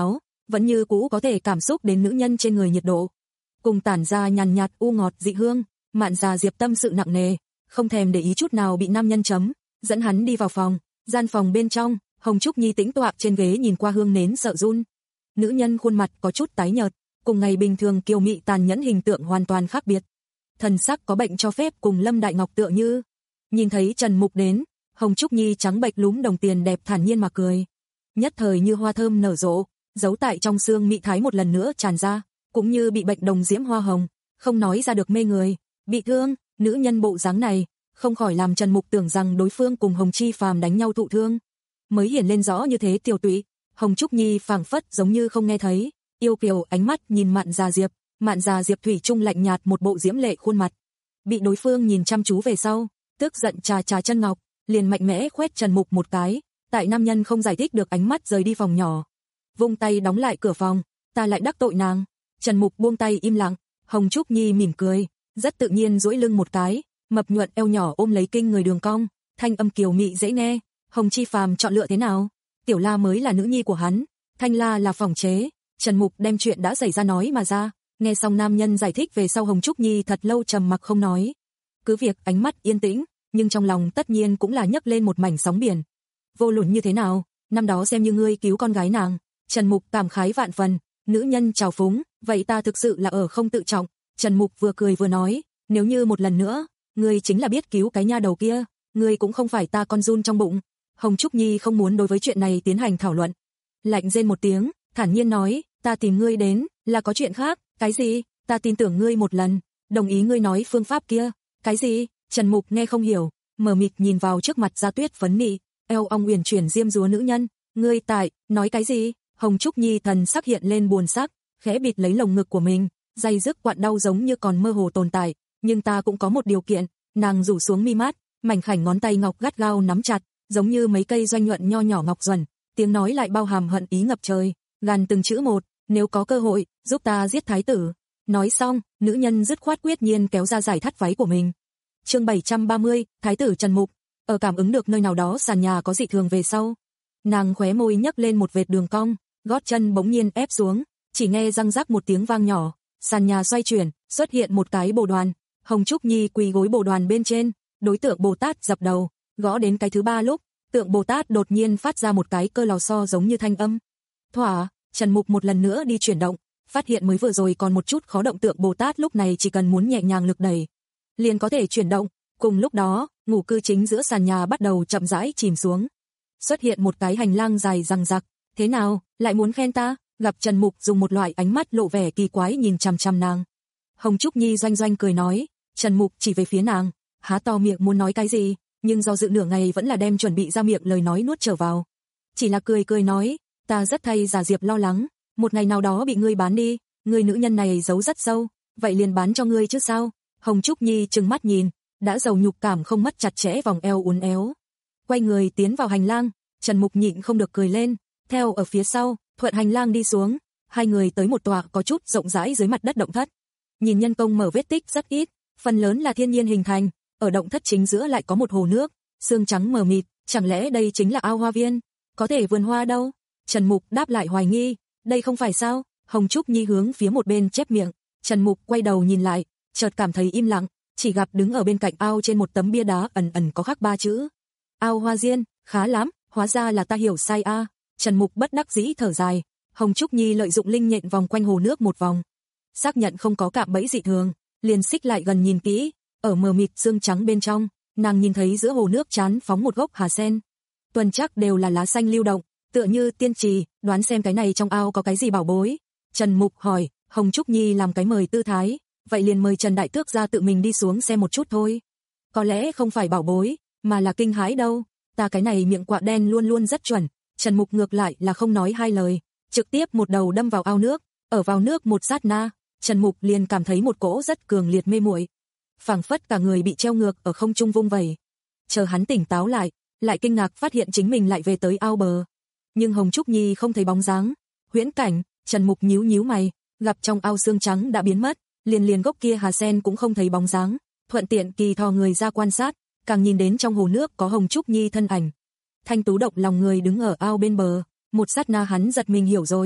vẫn như cũ có thể cảm xúc đến nữ nhân trên người nhiệt độ. Cùng tản ra nhàn nhạt u ngọt dị hương, Mạn Già Diệp tâm sự nặng nề, không thèm để ý chút nào bị nam nhân chấm, dẫn hắn đi vào phòng, gian phòng bên trong, Hồng Trúc Nhi tĩnh tọa trên ghế nhìn qua hương nến sợ run. Nữ nhân khuôn mặt có chút tái nhợt, cùng ngày bình thường kiều mị tàn nhẫn hình tượng hoàn toàn khác biệt. Thần sắc có bệnh cho phép cùng Lâm Đại Ngọc tựa như. Nhìn thấy Trần Mục đến, Hồng Trúc Nhi trắng bệch lúm đồng tiền đẹp thản nhiên mà cười. Nhất thời như hoa thơm nở rộ, giấu tại trong xương mị thái một lần nữa tràn ra, cũng như bị bệnh đồng diễm hoa hồng, không nói ra được mê người. Bị thương, nữ nhân bộ dáng này, không khỏi làm Trần Mục tưởng rằng đối phương cùng Hồng Chi Phàm đánh nhau thụ thương. Mới hiển lên rõ như thế tiểu tụy, Hồng Trúc Nhi phảng phất giống như không nghe thấy, yêu kiều ánh mắt nhìn Mạn Già Diệp, Mạn Già Diệp thủy chung lạnh nhạt một bộ diễm lệ khuôn mặt. Bị đối phương nhìn chăm chú về sau, tức giận trà trà chân ngọc, liền mạnh mẽ khoét Trần Mục một cái, tại nam nhân không giải thích được ánh mắt rời đi phòng nhỏ. Vung tay đóng lại cửa phòng, ta lại đắc tội nàng. Trần Mục buông tay im lặng, Hồng Trúc Nhi mỉm cười, rất tự nhiên duỗi lưng một cái, mập nhuận eo nhỏ ôm lấy kinh người đường cong, thanh âm kiều mị dễ nghe. Hồng Chi Phàm chọn lựa thế nào? Tiểu La mới là nữ nhi của hắn, Thanh La là phỏng chế. Trần Mục đem chuyện đã xảy ra nói mà ra, nghe xong nam nhân giải thích về sau Hồng Trúc Nhi thật lâu trầm mặc không nói. Cứ việc ánh mắt yên tĩnh, nhưng trong lòng tất nhiên cũng là nhấc lên một mảnh sóng biển. Vô luận như thế nào, năm đó xem như ngươi cứu con gái nàng. Trần Mục cảm khái vạn phần, nữ nhân trào phúng, vậy ta thực sự là ở không tự trọng. Trần Mục vừa cười vừa nói, nếu như một lần nữa, ngươi chính là biết cứu cái nha đầu kia, ngươi cũng không phải ta con run trong bụng. Hồng Trúc Nhi không muốn đối với chuyện này tiến hành thảo luận. Lạnh rên một tiếng, thản nhiên nói, ta tìm ngươi đến, là có chuyện khác. Cái gì? Ta tin tưởng ngươi một lần, đồng ý ngươi nói phương pháp kia. Cái gì? Trần Mục nghe không hiểu, mờ mịt nhìn vào trước mặt da tuyết phấn nị, eo ong uyển chuyển diêm dúa nữ nhân. Ngươi tại, nói cái gì? Hồng Trúc Nhi thần sắc hiện lên buồn sắc, khẽ bịt lấy lồng ngực của mình, day dứt quặn đau giống như còn mơ hồ tồn tại. Nhưng ta cũng có một điều kiện. Nàng rủ xuống mi mắt, mảnh khảnh ngón tay ngọc gắt gao nắm chặt, giống như mấy cây doanh nhuận nho nhỏ ngọc duẩn, tiếng nói lại bao hàm hận ý ngập trời, gàn từng chữ một, nếu có cơ hội, giúp ta giết thái tử. Nói xong, nữ nhân dứt khoát quyết nhiên kéo ra giải thắt váy của mình. Chương bảy trăm ba mươi, thái tử Trần Mục, ở cảm ứng được nơi nào đó sàn nhà có dị thường về sau, nàng khóe môi nhấc lên một vệt đường cong, gót chân bỗng nhiên ép xuống, chỉ nghe răng rắc một tiếng vang nhỏ, sàn nhà xoay chuyển, xuất hiện một cái bồ đoàn. Hồng Trúc Nhi quỳ gối bồ đoàn bên trên, đối tượng Bồ Tát dập đầu, gõ đến cái thứ ba lúc, tượng Bồ Tát đột nhiên phát ra một cái cơ lò xo giống như thanh âm. Thỏa, Trần Mục một lần nữa đi chuyển động, phát hiện mới vừa rồi còn một chút khó động tượng Bồ Tát lúc này chỉ cần muốn nhẹ nhàng lực đẩy, liền có thể chuyển động. Cùng lúc đó, ngủ cư chính giữa sàn nhà bắt đầu chậm rãi chìm xuống. Xuất hiện một cái hành lang dài răng rặc, thế nào, lại muốn khen ta? Gặp Trần Mục dùng một loại ánh mắt lộ vẻ kỳ quái nhìn chằm chằm nàng. Hồng Trúc Nhi doanh doanh cười nói, Trần Mục chỉ về phía nàng, há to miệng muốn nói cái gì, nhưng do dự nửa ngày vẫn là đem chuẩn bị ra miệng lời nói nuốt trở vào. Chỉ là cười cười nói, ta rất thay Già Diệp lo lắng, một ngày nào đó bị ngươi bán đi, ngươi nữ nhân này giấu rất sâu, vậy liền bán cho ngươi chứ sao? Hồng Trúc Nhi trừng mắt nhìn, đã giàu nhục cảm không mất chặt chẽ vòng eo uốn éo. Quay người tiến vào hành lang, Trần Mục nhịn không được cười lên, theo ở phía sau, thuận hành lang đi xuống, hai người tới một tòa có chút rộng rãi dưới mặt đất động thất. Nhìn nhân công mở vết tích rất ít, phần lớn là thiên nhiên hình thành, ở động thất chính giữa lại có một hồ nước, sương trắng mờ mịt, chẳng lẽ đây chính là ao hoa viên? Có thể vườn hoa đâu? Trần Mục đáp lại hoài nghi, đây không phải sao? Hồng Trúc Nhi hướng phía một bên chép miệng, Trần Mục quay đầu nhìn lại, chợt cảm thấy im lặng, chỉ gặp đứng ở bên cạnh ao trên một tấm bia đá ẩn ẩn có khắc ba chữ. Ao Hoa Diên, khá lắm, hóa ra là ta hiểu sai a. À. Trần Mục bất đắc dĩ thở dài, Hồng Trúc Nhi lợi dụng linh nhện vòng quanh hồ nước một vòng, xác nhận không có cạm bẫy dị thường, liền xích lại gần nhìn kỹ, ở mờ mịt sương trắng bên trong, nàng nhìn thấy giữa hồ nước chán phóng một gốc hà sen. Tuần chắc đều là lá xanh lưu động, tựa như tiên trì, đoán xem cái này trong ao có cái gì bảo bối. Trần Mục hỏi, Hồng Trúc Nhi làm cái mời tư thái, vậy liền mời Trần Đại Tước ra tự mình đi xuống xem một chút thôi. Có lẽ không phải bảo bối, mà là kinh hãi đâu, ta cái này miệng quạ đen luôn luôn rất chuẩn. Trần Mục ngược lại là không nói hai lời, trực tiếp một đầu đâm vào ao nước, ở vào nước một sát na, Trần Mục liền cảm thấy một cỗ rất cường liệt mê muội, phảng phất cả người bị treo ngược ở không trung vung vẩy. Chờ hắn tỉnh táo lại, lại kinh ngạc phát hiện chính mình lại về tới ao bờ. Nhưng Hồng Trúc Nhi không thấy bóng dáng. Huyễn cảnh, Trần Mục nhíu nhíu mày, gặp trong ao xương trắng đã biến mất, liền liền gốc kia hà sen cũng không thấy bóng dáng, thuận tiện kỳ thò người ra quan sát, càng nhìn đến trong hồ nước có Hồng Trúc Nhi thân ảnh. Thanh tú độc lòng người đứng ở ao bên bờ, một sát na hắn giật mình hiểu rồi,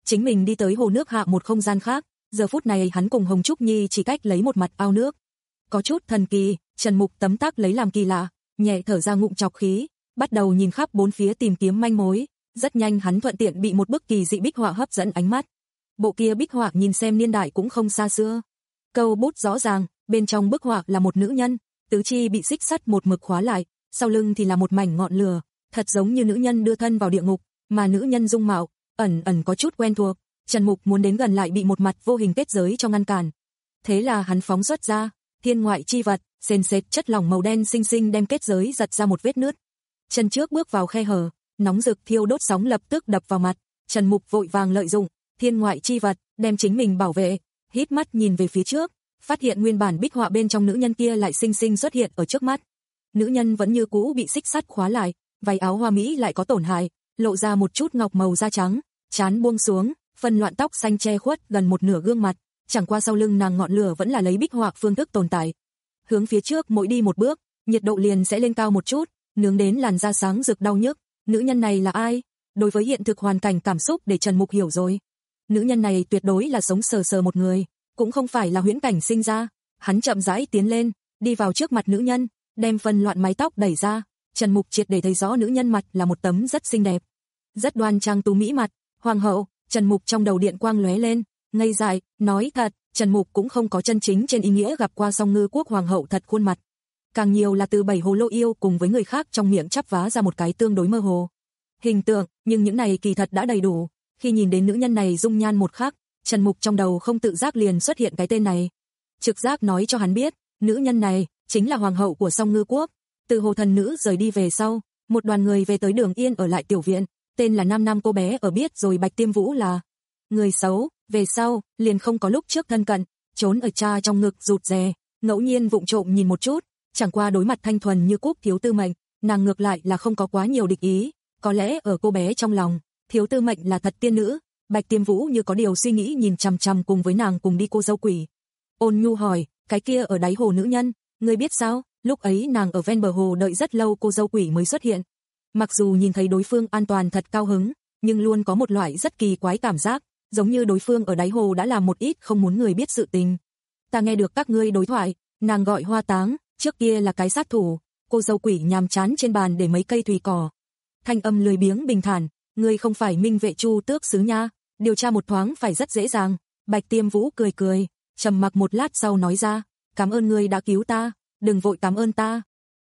chính mình đi tới hồ nước hạ một không gian khác, giờ phút này hắn cùng Hồng Trúc Nhi chỉ cách lấy một mặt ao nước. Có chút thần kỳ, Trần Mục tấm tắc lấy làm kỳ lạ, nhẹ thở ra ngụm trọc khí, bắt đầu nhìn khắp bốn phía tìm kiếm manh mối, rất nhanh hắn thuận tiện bị một bức kỳ dị bích họa hấp dẫn ánh mắt. Bộ kia bích họa nhìn xem niên đại cũng không xa xưa. Câu bút rõ ràng, bên trong bức họa là một nữ nhân, tứ chi bị xích sắt một mực khóa lại, sau lưng thì là một mảnh ngọn lửa, thật giống như nữ nhân đưa thân vào địa ngục, mà nữ nhân dung mạo ẩn ẩn có chút quen thuộc. Trần Mục muốn đến gần lại bị một mặt vô hình kết giới cho ngăn cản. Thế là hắn phóng xuất ra thiên ngoại chi vật, sền sệt chất lỏng màu đen xinh xinh đem kết giới giật ra một vết nứt. Chân trước bước vào khe hở, nóng rực thiêu đốt sóng lập tức đập vào mặt. Trần Mục vội vàng lợi dụng thiên ngoại chi vật, đem chính mình bảo vệ, hít mắt nhìn về phía trước, phát hiện nguyên bản bích họa bên trong nữ nhân kia lại xinh xinh xuất hiện ở trước mắt. Nữ nhân vẫn như cũ bị xích sắt khóa lại, váy áo hoa mỹ lại có tổn hại, lộ ra một chút ngọc màu da trắng, trán buông xuống, phân loạn tóc xanh che khuất gần một nửa gương mặt, chẳng qua sau lưng nàng ngọn lửa vẫn là lấy bích họa phương thức tồn tại. Hướng phía trước mỗi đi một bước, nhiệt độ liền sẽ lên cao một chút, nướng đến làn da sáng rực đau nhức. Nữ nhân này là ai? Đối với hiện thực hoàn cảnh cảm xúc để Trần Mục hiểu rồi. Nữ nhân này tuyệt đối là sống sờ sờ một người, cũng không phải là huyễn cảnh sinh ra. Hắn chậm rãi tiến lên, đi vào trước mặt nữ nhân, đem phân loạn mái tóc đẩy ra. Trần Mục triệt để thấy rõ nữ nhân mặt là một tấm rất xinh đẹp, rất đoan trang tú mỹ mặt, hoàng hậu. Trần Mục trong đầu điện quang lóe lên, ngây dại, nói thật, Trần Mục cũng không có chân chính trên ý nghĩa gặp qua Song Ngư quốc hoàng hậu thật khuôn mặt, càng nhiều là từ bảy hồ lô yêu cùng với người khác trong miệng chắp vá ra một cái tương đối mơ hồ hình tượng, nhưng những này kỳ thật đã đầy đủ. Khi nhìn đến nữ nhân này dung nhan một khắc, Trần Mục trong đầu không tự giác liền xuất hiện cái tên này. Trực giác nói cho hắn biết, nữ nhân này chính là hoàng hậu của Song Ngư quốc. Từ hồ thần nữ rời đi về sau, một đoàn người về tới Đường Yên ở lại tiểu viện, tên là Nam Nam cô bé ở biết rồi Bạch Tiêm Vũ là người xấu, về sau liền không có lúc trước thân cận, trốn ở cha trong ngực rụt rè, ngẫu nhiên vụng trộm nhìn một chút, chẳng qua đối mặt thanh thuần như cúc Thiếu Tư Mệnh, nàng ngược lại là không có quá nhiều địch ý, có lẽ ở cô bé trong lòng, Thiếu Tư Mệnh là thật tiên nữ. Bạch Tiêm Vũ như có điều suy nghĩ nhìn chằm chằm cùng với nàng cùng đi cô dâu quỷ. Ôn nhu hỏi, cái kia ở đáy hồ nữ nhân, ngươi biết sao? Lúc ấy nàng ở ven bờ hồ đợi rất lâu cô dâu quỷ mới xuất hiện. Mặc dù nhìn thấy đối phương an toàn thật cao hứng, nhưng luôn có một loại rất kỳ quái cảm giác, giống như đối phương ở đáy hồ đã làm một ít không muốn người biết sự tình. Ta nghe được các ngươi đối thoại, nàng gọi Hoa Táng, trước kia là cái sát thủ. Cô dâu quỷ nhàm chán trên bàn để mấy cây thùy cỏ, thanh âm lười biếng bình thản, ngươi không phải Minh Vệ Chu tước sứ nha, điều tra một thoáng phải rất dễ dàng. Bạch Tiêm Vũ cười cười, trầm mặc một lát sau nói ra, cảm ơn ngươi đã cứu ta, đừng vội cảm ơn ta.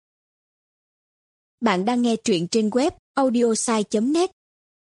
Bạn đang nghe truyện trên web audiosai chấm net.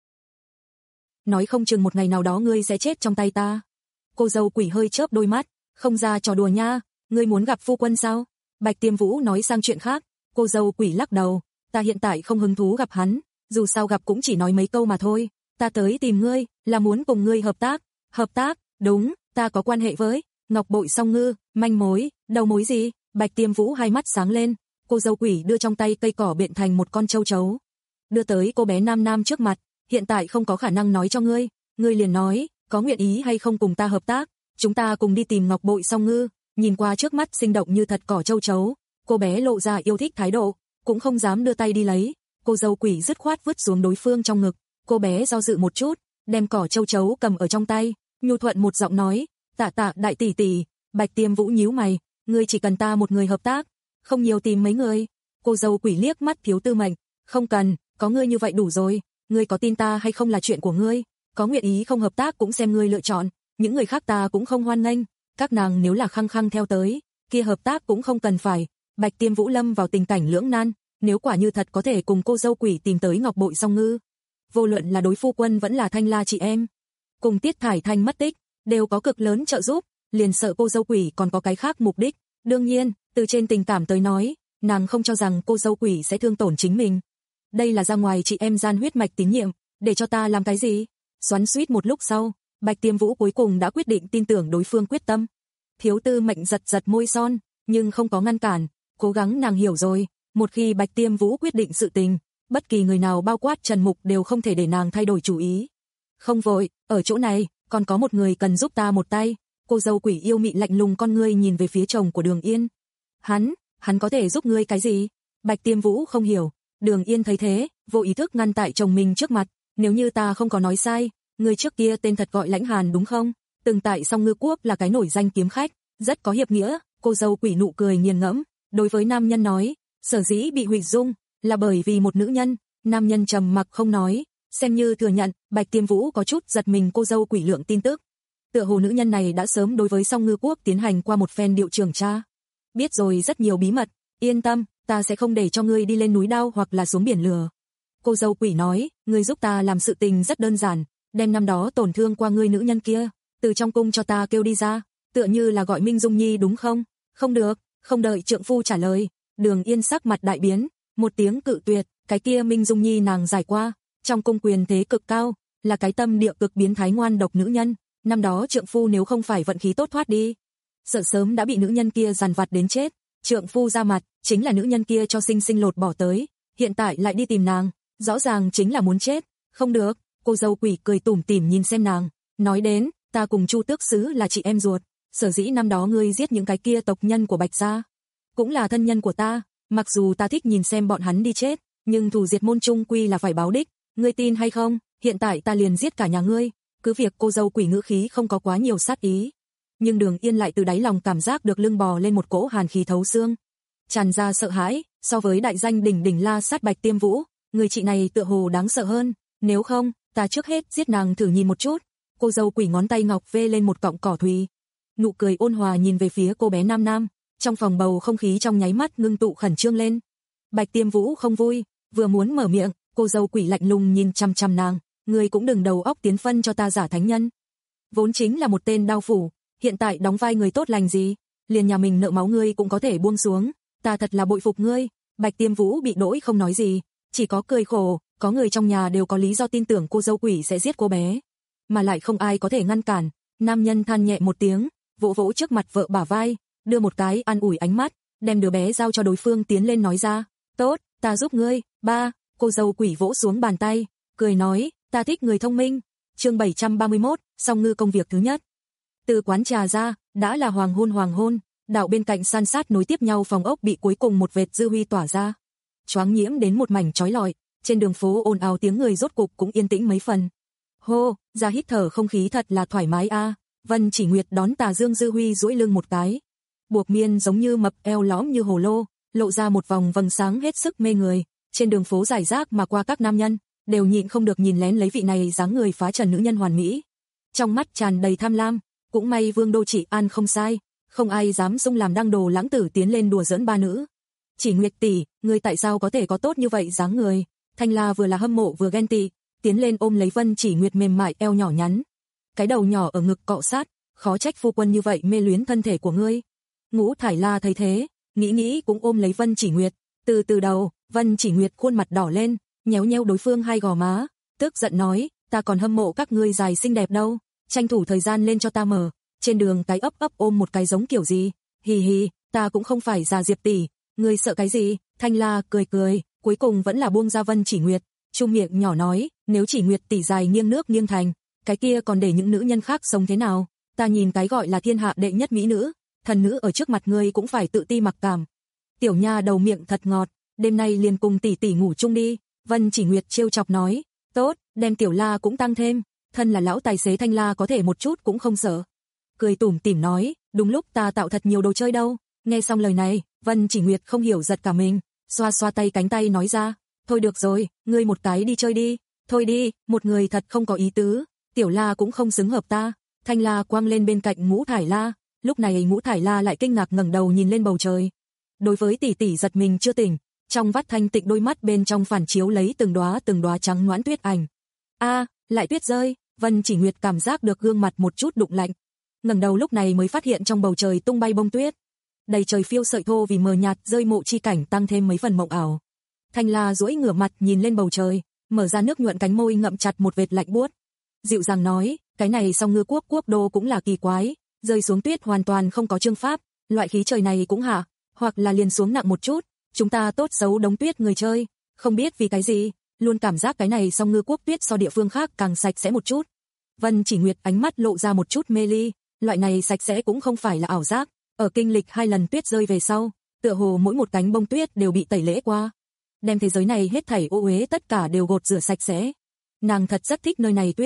Nói không chừng một ngày nào đó ngươi sẽ chết trong tay ta. Cô dâu quỷ hơi chớp đôi mắt, không ra trò đùa nha, ngươi muốn gặp phu quân sao? Bạch Tiêm Vũ nói sang chuyện khác. Cô dâu quỷ lắc đầu, ta hiện tại không hứng thú gặp hắn, dù sao gặp cũng chỉ nói mấy câu mà thôi. Ta tới tìm ngươi, là muốn cùng ngươi hợp tác. Hợp tác? Đúng, ta có quan hệ với Ngọc Bội Song Ngư. Manh mối? Đầu mối gì? Bạch Tiêm Vũ hai mắt sáng lên. Cô dâu quỷ đưa trong tay cây cỏ biện thành một con châu chấu, đưa tới cô bé Nam Nam trước mặt. Hiện tại không có khả năng nói cho ngươi, ngươi liền nói, có nguyện ý hay không cùng ta hợp tác, chúng ta cùng đi tìm Ngọc Bội Song Ngư. Nhìn qua trước mắt sinh động như thật cỏ châu chấu, cô bé lộ ra yêu thích thái độ, cũng không dám đưa tay đi lấy. Cô dâu quỷ dứt khoát vứt xuống đối phương trong ngực. Cô bé do dự một chút, đem cỏ châu chấu cầm ở trong tay, nhu thuận một giọng nói, tạ tạ đại tỷ tỷ. Bạch Tiêm Vũ nhíu mày, ngươi chỉ cần ta một người hợp tác, không nhiều tìm mấy người. Cô dâu quỷ liếc mắt Thiếu Tư Mệnh, không cần, có ngươi như vậy đủ rồi. Ngươi có tin ta hay không là chuyện của ngươi, có nguyện ý không hợp tác cũng xem ngươi lựa chọn, những người khác ta cũng không hoan nghênh, các nàng nếu là khăng khăng theo tới, kia hợp tác cũng không cần phải. Bạch Tiêm Vũ lâm vào tình cảnh lưỡng nan, nếu quả như thật có thể cùng cô dâu quỷ tìm tới Ngọc Bội Song Ngư, vô luận là đối phu quân vẫn là Thanh La chị em, cùng Tiết Thải Thanh mất tích, đều có cực lớn trợ giúp, liền sợ cô dâu quỷ còn có cái khác mục đích. Đương nhiên, từ trên tình cảm tới nói, nàng không cho rằng cô dâu quỷ sẽ thương tổn chính mình. Đây là ra ngoài chị em gian huyết mạch tín nhiệm, để cho ta làm cái gì? Xoắn xuýt một lúc sau, Bạch Tiêm Vũ cuối cùng đã quyết định tin tưởng đối phương quyết tâm. Thiếu Tư Mệnh giật giật môi son, nhưng không có ngăn cản, cố gắng nàng hiểu rồi, một khi Bạch Tiêm Vũ quyết định sự tình, bất kỳ người nào bao quát Trần Mục đều không thể để nàng thay đổi chủ ý. Không vội, ở chỗ này, còn có một người cần giúp ta một tay. Cô dâu quỷ yêu mị lạnh lùng con ngươi nhìn về phía chồng của Đường Yên. Hắn, hắn có thể giúp ngươi cái gì? Bạch Tiêm Vũ không hiểu. Đường Yên thấy thế, vô ý thức ngăn tại chồng mình trước mặt, nếu như ta không có nói sai, người trước kia tên thật gọi Lãnh Hàn đúng không? Từng tại Song Ngư Quốc là cái nổi danh kiếm khách, rất có hiệp nghĩa. Cô dâu Quỷ nụ cười nghiền ngẫm, đối với nam nhân nói, sở dĩ bị hủy dung là bởi vì một nữ nhân. Nam nhân trầm mặc không nói, xem như thừa nhận. Bạch Tiêm Vũ có chút giật mình cô dâu Quỷ lượng tin tức. Tựa hồ nữ nhân này đã sớm đối với Song Ngư Quốc tiến hành qua một phen điều trường tra, biết rồi rất nhiều bí mật. Yên tâm, ta sẽ không để cho ngươi đi lên núi đao hoặc là xuống biển lửa. Cô dâu Quỷ nói, ngươi giúp ta làm sự tình rất đơn giản, đem năm đó tổn thương qua ngươi nữ nhân kia từ trong cung cho ta kêu đi ra, tựa như là gọi Minh Dung Nhi đúng không? Không được. Không đợi trượng phu trả lời, Đường Yên sắc mặt đại biến, một tiếng cự tuyệt. Cái kia Minh Dung Nhi nàng giải qua, trong cung quyền thế cực cao, là cái tâm địa cực biến thái ngoan độc nữ nhân. Năm đó trượng phu nếu không phải vận khí tốt thoát đi, sợ sớm đã bị nữ nhân kia giàn vặt đến chết. Trượng phu ra mặt, chính là nữ nhân kia cho sinh sinh lột bỏ tới, hiện tại lại đi tìm nàng, rõ ràng chính là muốn chết. Không được. Cô dâu Quỷ cười tủm tỉm nhìn xem nàng, nói đến, ta cùng Chu Tước Sứ là chị em ruột, sở dĩ năm đó ngươi giết những cái kia tộc nhân của Bạch gia, cũng là thân nhân của ta, mặc dù ta thích nhìn xem bọn hắn đi chết, nhưng thù diệt môn chung quy là phải báo đích, ngươi tin hay không? Hiện tại ta liền giết cả nhà ngươi. Cứ việc cô dâu Quỷ ngữ khí không có quá nhiều sát ý, nhưng Đường Yên lại từ đáy lòng cảm giác được lưng bò lên một cỗ hàn khí thấu xương, tràn ra sợ hãi. So với đại danh đỉnh đỉnh la sát Bạch Tiêm Vũ, người chị này tựa hồ đáng sợ hơn. Nếu không, ta trước hết giết nàng thử nhìn một chút. Cô dâu Quỷ ngón tay ngọc vê lên một cọng cỏ thùy, nụ cười ôn hòa nhìn về phía cô bé Nam Nam. Trong phòng bầu không khí trong nháy mắt ngưng tụ khẩn trương lên. Bạch Tiêm Vũ không vui, vừa muốn mở miệng, cô dâu Quỷ lạnh lùng nhìn chăm chăm nàng, ngươi cũng đừng đầu óc tiến phân cho ta giả thánh nhân. Vốn chính là một tên đao phủ, hiện tại đóng vai người tốt lành gì, liền nhà mình nợ máu ngươi cũng có thể buông xuống, ta thật là bội phục ngươi. Bạch Tiêm Vũ bị đỗi không nói gì, chỉ có cười khổ. Có người trong nhà đều có lý do tin tưởng cô dâu Quỷ sẽ giết cô bé, mà lại không ai có thể ngăn cản. Nam nhân than nhẹ một tiếng, vỗ vỗ trước mặt vợ bả vai, đưa một cái an ủi ánh mắt, đem đứa bé giao cho đối phương tiến lên nói ra, tốt, ta giúp ngươi. Ba. Cô dâu Quỷ vỗ xuống bàn tay, cười nói, ta thích người thông minh. Chương bảy trăm ba mươi mốt, Song Ngư công việc thứ nhất. Từ quán trà ra, đã là hoàng hôn hoàng hôn, đạo bên cạnh san sát nối tiếp nhau phòng ốc bị cuối cùng một vệt dư huy tỏa ra, choáng nhiễm đến một mảnh chói lọi. Trên đường phố ồn ào tiếng người rốt cục cũng yên tĩnh mấy phần. Hô, ra hít thở không khí thật là thoải mái a. À. Vân Chỉ Nguyệt đón Tà Dương Dư Huy duỗi lưng một cái, buộc miên giống như mập, eo lõm như hồ lô, lộ ra một vòng vầng sáng hết sức mê người. Trên đường phố rải rác mà qua các nam nhân đều nhịn không được nhìn lén lấy vị này dáng người phá trần nữ nhân hoàn mỹ, trong mắt tràn đầy tham lam. Cũng may Vương Đô Chỉ An không sai, không ai dám xông làm đăng đồ lãng tử tiến lên đùa giỡn ba nữ. Chỉ Nguyệt tỷ, ngươi tại sao có thể có tốt như vậy dáng người? Thanh La vừa là hâm mộ vừa ghen tị, tiến lên ôm lấy Vân Chỉ Nguyệt mềm mại eo nhỏ nhắn, cái đầu nhỏ ở ngực cọ sát, khó trách phu quân như vậy mê luyến thân thể của ngươi. Ngũ Thải La thấy thế, nghĩ nghĩ cũng ôm lấy Vân Chỉ Nguyệt, từ từ đầu. Vân Chỉ Nguyệt khuôn mặt đỏ lên, nhéo nhéo đối phương hai gò má, tức giận nói, ta còn hâm mộ các ngươi dài xinh đẹp đâu, tranh thủ thời gian lên cho ta mở, trên đường cái ấp ấp ôm một cái giống kiểu gì, hì hì, ta cũng không phải già Diệp tỷ, ngươi sợ cái gì? Thanh La cười cười, cuối cùng vẫn là buông ra Vân Chỉ Nguyệt, chung miệng nhỏ nói, nếu Chỉ Nguyệt tỷ dài nghiêng nước nghiêng thành, cái kia còn để những nữ nhân khác sống thế nào? Ta nhìn cái gọi là thiên hạ đệ nhất mỹ nữ, thần nữ ở trước mặt ngươi cũng phải tự ti mặc cảm. Tiểu nha đầu miệng thật ngọt, đêm nay liền cùng tỷ tỷ ngủ chung đi. Vân Chỉ Nguyệt trêu chọc nói, tốt, đem Tiểu La cũng tăng thêm, thân là lão tài xế Thanh La có thể một chút cũng không sợ. Cười tủm tỉm nói, đúng lúc ta tạo thật nhiều đồ chơi đâu. Nghe xong lời này, Vân Chỉ Nguyệt không hiểu giật cả mình, xoa xoa tay cánh tay nói ra, thôi được rồi, ngươi một cái đi chơi đi, thôi đi, một người thật không có ý tứ, Tiểu La cũng không xứng hợp ta. Thanh La quăng lên bên cạnh Ngũ Thải La, lúc này Ngũ Thải La lại kinh ngạc ngẩng đầu nhìn lên bầu trời. Đối với tỷ tỷ giật mình chưa tỉnh, trong vắt thanh tịnh đôi mắt bên trong phản chiếu lấy từng đóa từng đóa trắng ngoãn tuyết ảnh. A, à, lại tuyết rơi. Vân Chỉ Nguyệt cảm giác được gương mặt một chút đụng lạnh, ngẩng đầu lúc này mới phát hiện trong bầu trời tung bay bông tuyết, đầy trời phiêu sợi thô vì mờ nhạt rơi mộ chi cảnh tăng thêm mấy phần mộng ảo. Thanh La duỗi ngửa mặt nhìn lên bầu trời, mở ra nước nhuận cánh môi ngậm chặt một vệt lạnh buốt, dịu dàng nói, cái này Song Ngư quốc quốc đô cũng là kỳ quái, rơi xuống tuyết hoàn toàn không có chương pháp, loại khí trời này cũng hạ, hoặc là liền xuống nặng một chút, chúng ta tốt xấu đống tuyết người chơi, không biết vì cái gì, luôn cảm giác cái này Song Ngư quốc tuyết so địa phương khác càng sạch sẽ một chút. Vân Chỉ Nguyệt ánh mắt lộ ra một chút mê ly, loại này sạch sẽ cũng không phải là ảo giác, ở kinh lịch hai lần tuyết rơi về sau, tựa hồ mỗi một cánh bông tuyết đều bị tẩy lễ qua, đem thế giới này hết thảy ô uế tất cả đều gột rửa sạch sẽ. Nàng thật rất thích nơi này tuyết,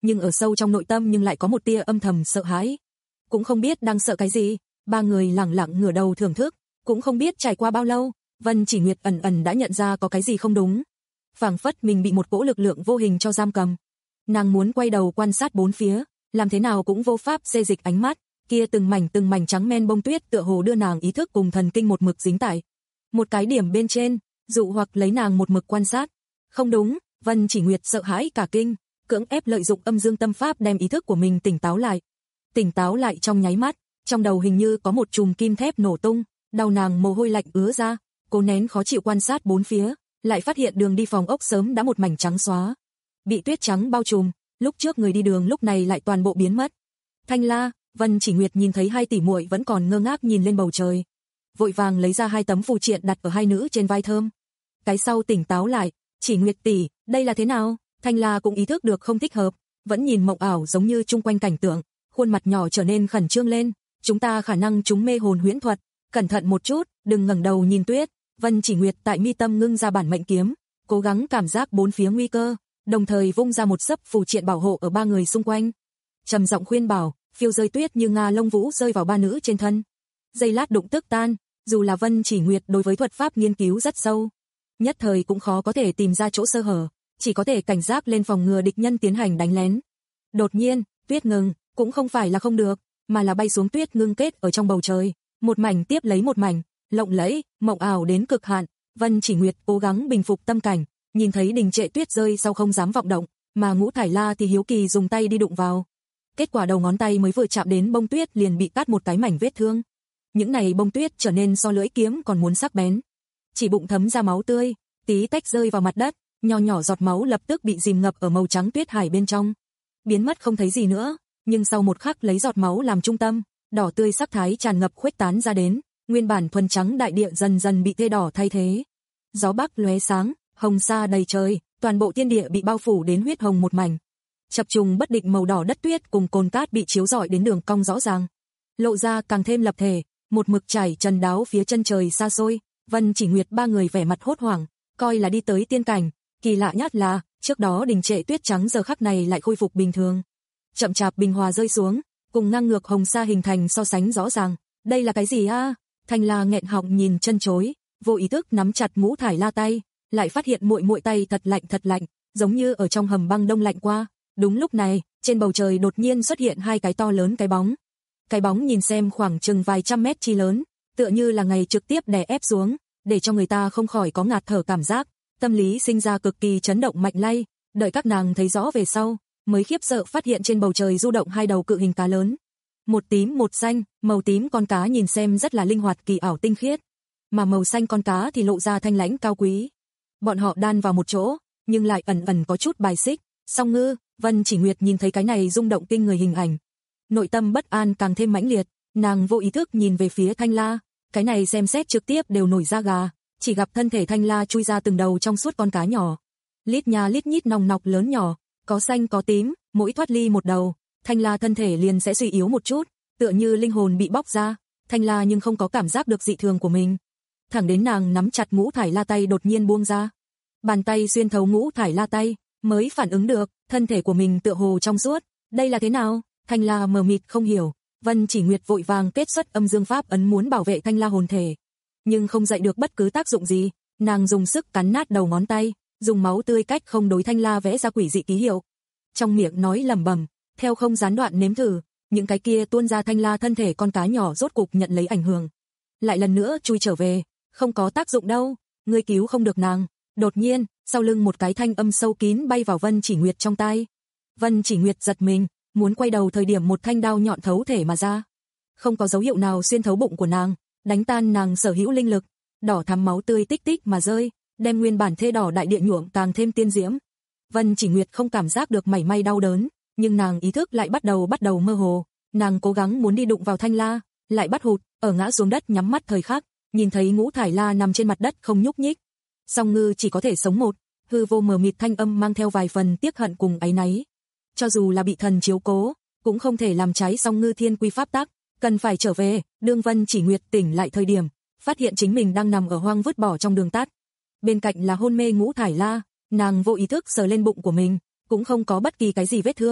nhưng ở sâu trong nội tâm nhưng lại có một tia âm thầm sợ hãi. Cũng không biết đang sợ cái gì, ba người lẳng lặng ngửa đầu thưởng thức, cũng không biết trải qua bao lâu, Vân Chỉ Nguyệt ẩn ẩn đã nhận ra có cái gì không đúng. Phảng phất mình bị một cỗ lực lượng vô hình cho giam cầm. Nàng muốn quay đầu quan sát bốn phía, làm thế nào cũng vô pháp xê dịch ánh mắt, kia từng mảnh từng mảnh trắng men bông tuyết tựa hồ đưa nàng ý thức cùng thần kinh một mực dính tại một cái điểm bên trên, dụ hoặc lấy nàng một mực quan sát. Không đúng, Vân Chỉ Nguyệt sợ hãi cả kinh, cưỡng ép lợi dụng âm dương tâm pháp đem ý thức của mình tỉnh táo lại. Tỉnh táo lại trong nháy mắt, trong đầu hình như có một chùm kim thép nổ tung, đầu nàng mồ hôi lạnh ứa ra, cố nén khó chịu quan sát bốn phía, lại phát hiện đường đi phòng ốc sớm đã một mảnh trắng xóa, bị tuyết trắng bao trùm, lúc trước người đi đường lúc này lại toàn bộ biến mất. Thanh La, Vân Chỉ Nguyệt nhìn thấy hai tỷ muội vẫn còn ngơ ngác nhìn lên bầu trời, vội vàng lấy ra hai tấm phù triện đặt ở hai nữ trên vai thơm. Cái sau tỉnh táo lại, Chỉ Nguyệt tỷ, đây là thế nào? Thanh La cũng ý thức được không thích hợp, vẫn nhìn mộng ảo giống như chung quanh cảnh tượng, khuôn mặt nhỏ trở nên khẩn trương lên. Chúng ta khả năng chúng mê hồn huyễn thuật, cẩn thận một chút, đừng ngẩng đầu nhìn tuyết. Vân Chỉ Nguyệt tại mi tâm ngưng ra bản mệnh kiếm, cố gắng cảm giác bốn phía nguy cơ, đồng thời vung ra một sấp phù triện bảo hộ ở ba người xung quanh. Trầm giọng khuyên bảo, phiêu rơi tuyết như nga lông vũ rơi vào ba nữ trên thân. Giây lát đụng tức tan, dù là Vân Chỉ Nguyệt đối với thuật pháp nghiên cứu rất sâu, nhất thời cũng khó có thể tìm ra chỗ sơ hở, chỉ có thể cảnh giác lên phòng ngừa địch nhân tiến hành đánh lén. Đột nhiên, tuyết ngừng, cũng không phải là không được, mà là bay xuống tuyết ngưng kết ở trong bầu trời, một mảnh tiếp lấy một mảnh, lộng lẫy, mộng ảo đến cực hạn. Vân Chỉ Nguyệt cố gắng bình phục tâm cảnh, nhìn thấy đình trệ tuyết rơi sau không dám vọng động, mà Ngũ Thải La thì hiếu kỳ dùng tay đi đụng vào. Kết quả đầu ngón tay mới vừa chạm đến bông tuyết liền bị cắt một cái mảnh vết thương. Những này bông tuyết trở nên so lưỡi kiếm còn muốn sắc bén. Chỉ bụng thấm ra máu tươi, tí tách rơi vào mặt đất, nhỏ nhỏ giọt máu lập tức bị dìm ngập ở màu trắng tuyết hải bên trong, biến mất không thấy gì nữa. Nhưng sau một khắc lấy giọt máu làm trung tâm, đỏ tươi sắc thái tràn ngập khuếch tán ra đến, nguyên bản thuần trắng đại địa dần dần bị tê đỏ thay thế. Gió bắc lóe sáng, hồng sa đầy trời, toàn bộ thiên địa bị bao phủ đến huyết hồng một mảnh. Chập trùng bất định màu đỏ đất tuyết cùng cồn cát bị chiếu rọi đến đường cong rõ ràng, lộ ra càng thêm lập thể, một mực chảy trần đáo phía chân trời xa xôi. Vân Chỉ Nguyệt ba người vẻ mặt hốt hoảng, coi là đi tới tiên cảnh, kỳ lạ nhất là, trước đó đình trệ tuyết trắng giờ khắc này lại khôi phục bình thường. Chậm chạp bình hòa rơi xuống, cùng ngang ngược hồng sa hình thành so sánh rõ ràng. Đây là cái gì a? Thanh La nghẹn họng nhìn chân chối, vô ý thức nắm chặt Ngũ Thải La tay, lại phát hiện muội muội tay thật lạnh thật lạnh, giống như ở trong hầm băng đông lạnh qua. Đúng lúc này, trên bầu trời đột nhiên xuất hiện hai cái to lớn cái bóng. Cái bóng nhìn xem khoảng chừng vài trăm mét chi lớn, tựa như là ngày trực tiếp đè ép xuống, để cho người ta không khỏi có ngạt thở cảm giác, tâm lý sinh ra cực kỳ chấn động mạnh lay. Đợi các nàng thấy rõ về sau, mới khiếp sợ phát hiện trên bầu trời du động hai đầu cự hình cá lớn. Một tím một xanh, màu tím con cá nhìn xem rất là linh hoạt kỳ ảo tinh khiết, mà màu xanh con cá thì lộ ra thanh lãnh cao quý. Bọn họ đan vào một chỗ, nhưng lại ẩn ẩn có chút bài xích. Song Ngư, Vân Chỉ Nguyệt nhìn thấy cái này rung động kinh người hình ảnh, nội tâm bất an càng thêm mãnh liệt, nàng vô ý thức nhìn về phía Thanh La, cái này xem xét trực tiếp đều nổi da gà, chỉ gặp thân thể Thanh La chui ra từng đầu trong suốt con cá nhỏ, lít nha lít nhít nòng nọc lớn nhỏ, có xanh có tím, mỗi thoát ly một đầu, Thanh La thân thể liền sẽ suy yếu một chút, tựa như linh hồn bị bóc ra. Thanh La nhưng không có cảm giác được dị thường của mình, thẳng đến nàng nắm chặt Ngũ Thải La tay đột nhiên buông ra, bàn tay xuyên thấu Ngũ Thải La tay, mới phản ứng được, thân thể của mình tựa hồ trong suốt. Đây là thế nào? Thanh La mờ mịt không hiểu. Vân Chỉ Nguyệt vội vàng kết xuất âm dương pháp ấn muốn bảo vệ Thanh La hồn thể, nhưng không dậy được bất cứ tác dụng gì. Nàng dùng sức cắn nát đầu ngón tay, dùng máu tươi cách không đối Thanh La vẽ ra quỷ dị ký hiệu, trong miệng nói lẩm bẩm, theo không gián đoạn nếm thử. Những cái kia tuôn ra Thanh La thân thể con cá nhỏ rốt cục nhận lấy ảnh hưởng, lại lần nữa chui trở về. Không có tác dụng đâu, ngươi cứu không được nàng. Đột nhiên, sau lưng một cái thanh âm sâu kín bay vào Vân Chỉ Nguyệt trong tai. Vân Chỉ Nguyệt giật mình, muốn quay đầu thời điểm một thanh đao nhọn thấu thể mà ra, không có dấu hiệu nào xuyên thấu bụng của nàng, đánh tan nàng sở hữu linh lực, đỏ thắm máu tươi tích tích mà rơi, đem nguyên bản thê đỏ đại địa nhuộm càng thêm tiên diễm. Vân Chỉ Nguyệt không cảm giác được mảy may đau đớn, nhưng nàng ý thức lại bắt đầu bắt đầu mơ hồ. Nàng cố gắng muốn đi đụng vào Thanh La, lại bắt hụt, ở ngã xuống đất nhắm mắt thời khắc, nhìn thấy Ngũ Thải La nằm trên mặt đất không nhúc nhích. Song Ngư chỉ có thể sống một, hư vô mờ mịt thanh âm mang theo vài phần tiếc hận cùng áy náy. Cho dù là bị thần chiếu cố, cũng không thể làm trái Song Ngư thiên quy pháp tắc, cần phải trở về. Đương Vân Chỉ Nguyệt tỉnh lại thời điểm, phát hiện chính mình đang nằm ở hoang vứt bỏ trong đường tắt. Bên cạnh là hôn mê Ngũ Thải La, nàng vô ý thức sờ lên bụng của mình, cũng không có bất kỳ cái gì vết thương,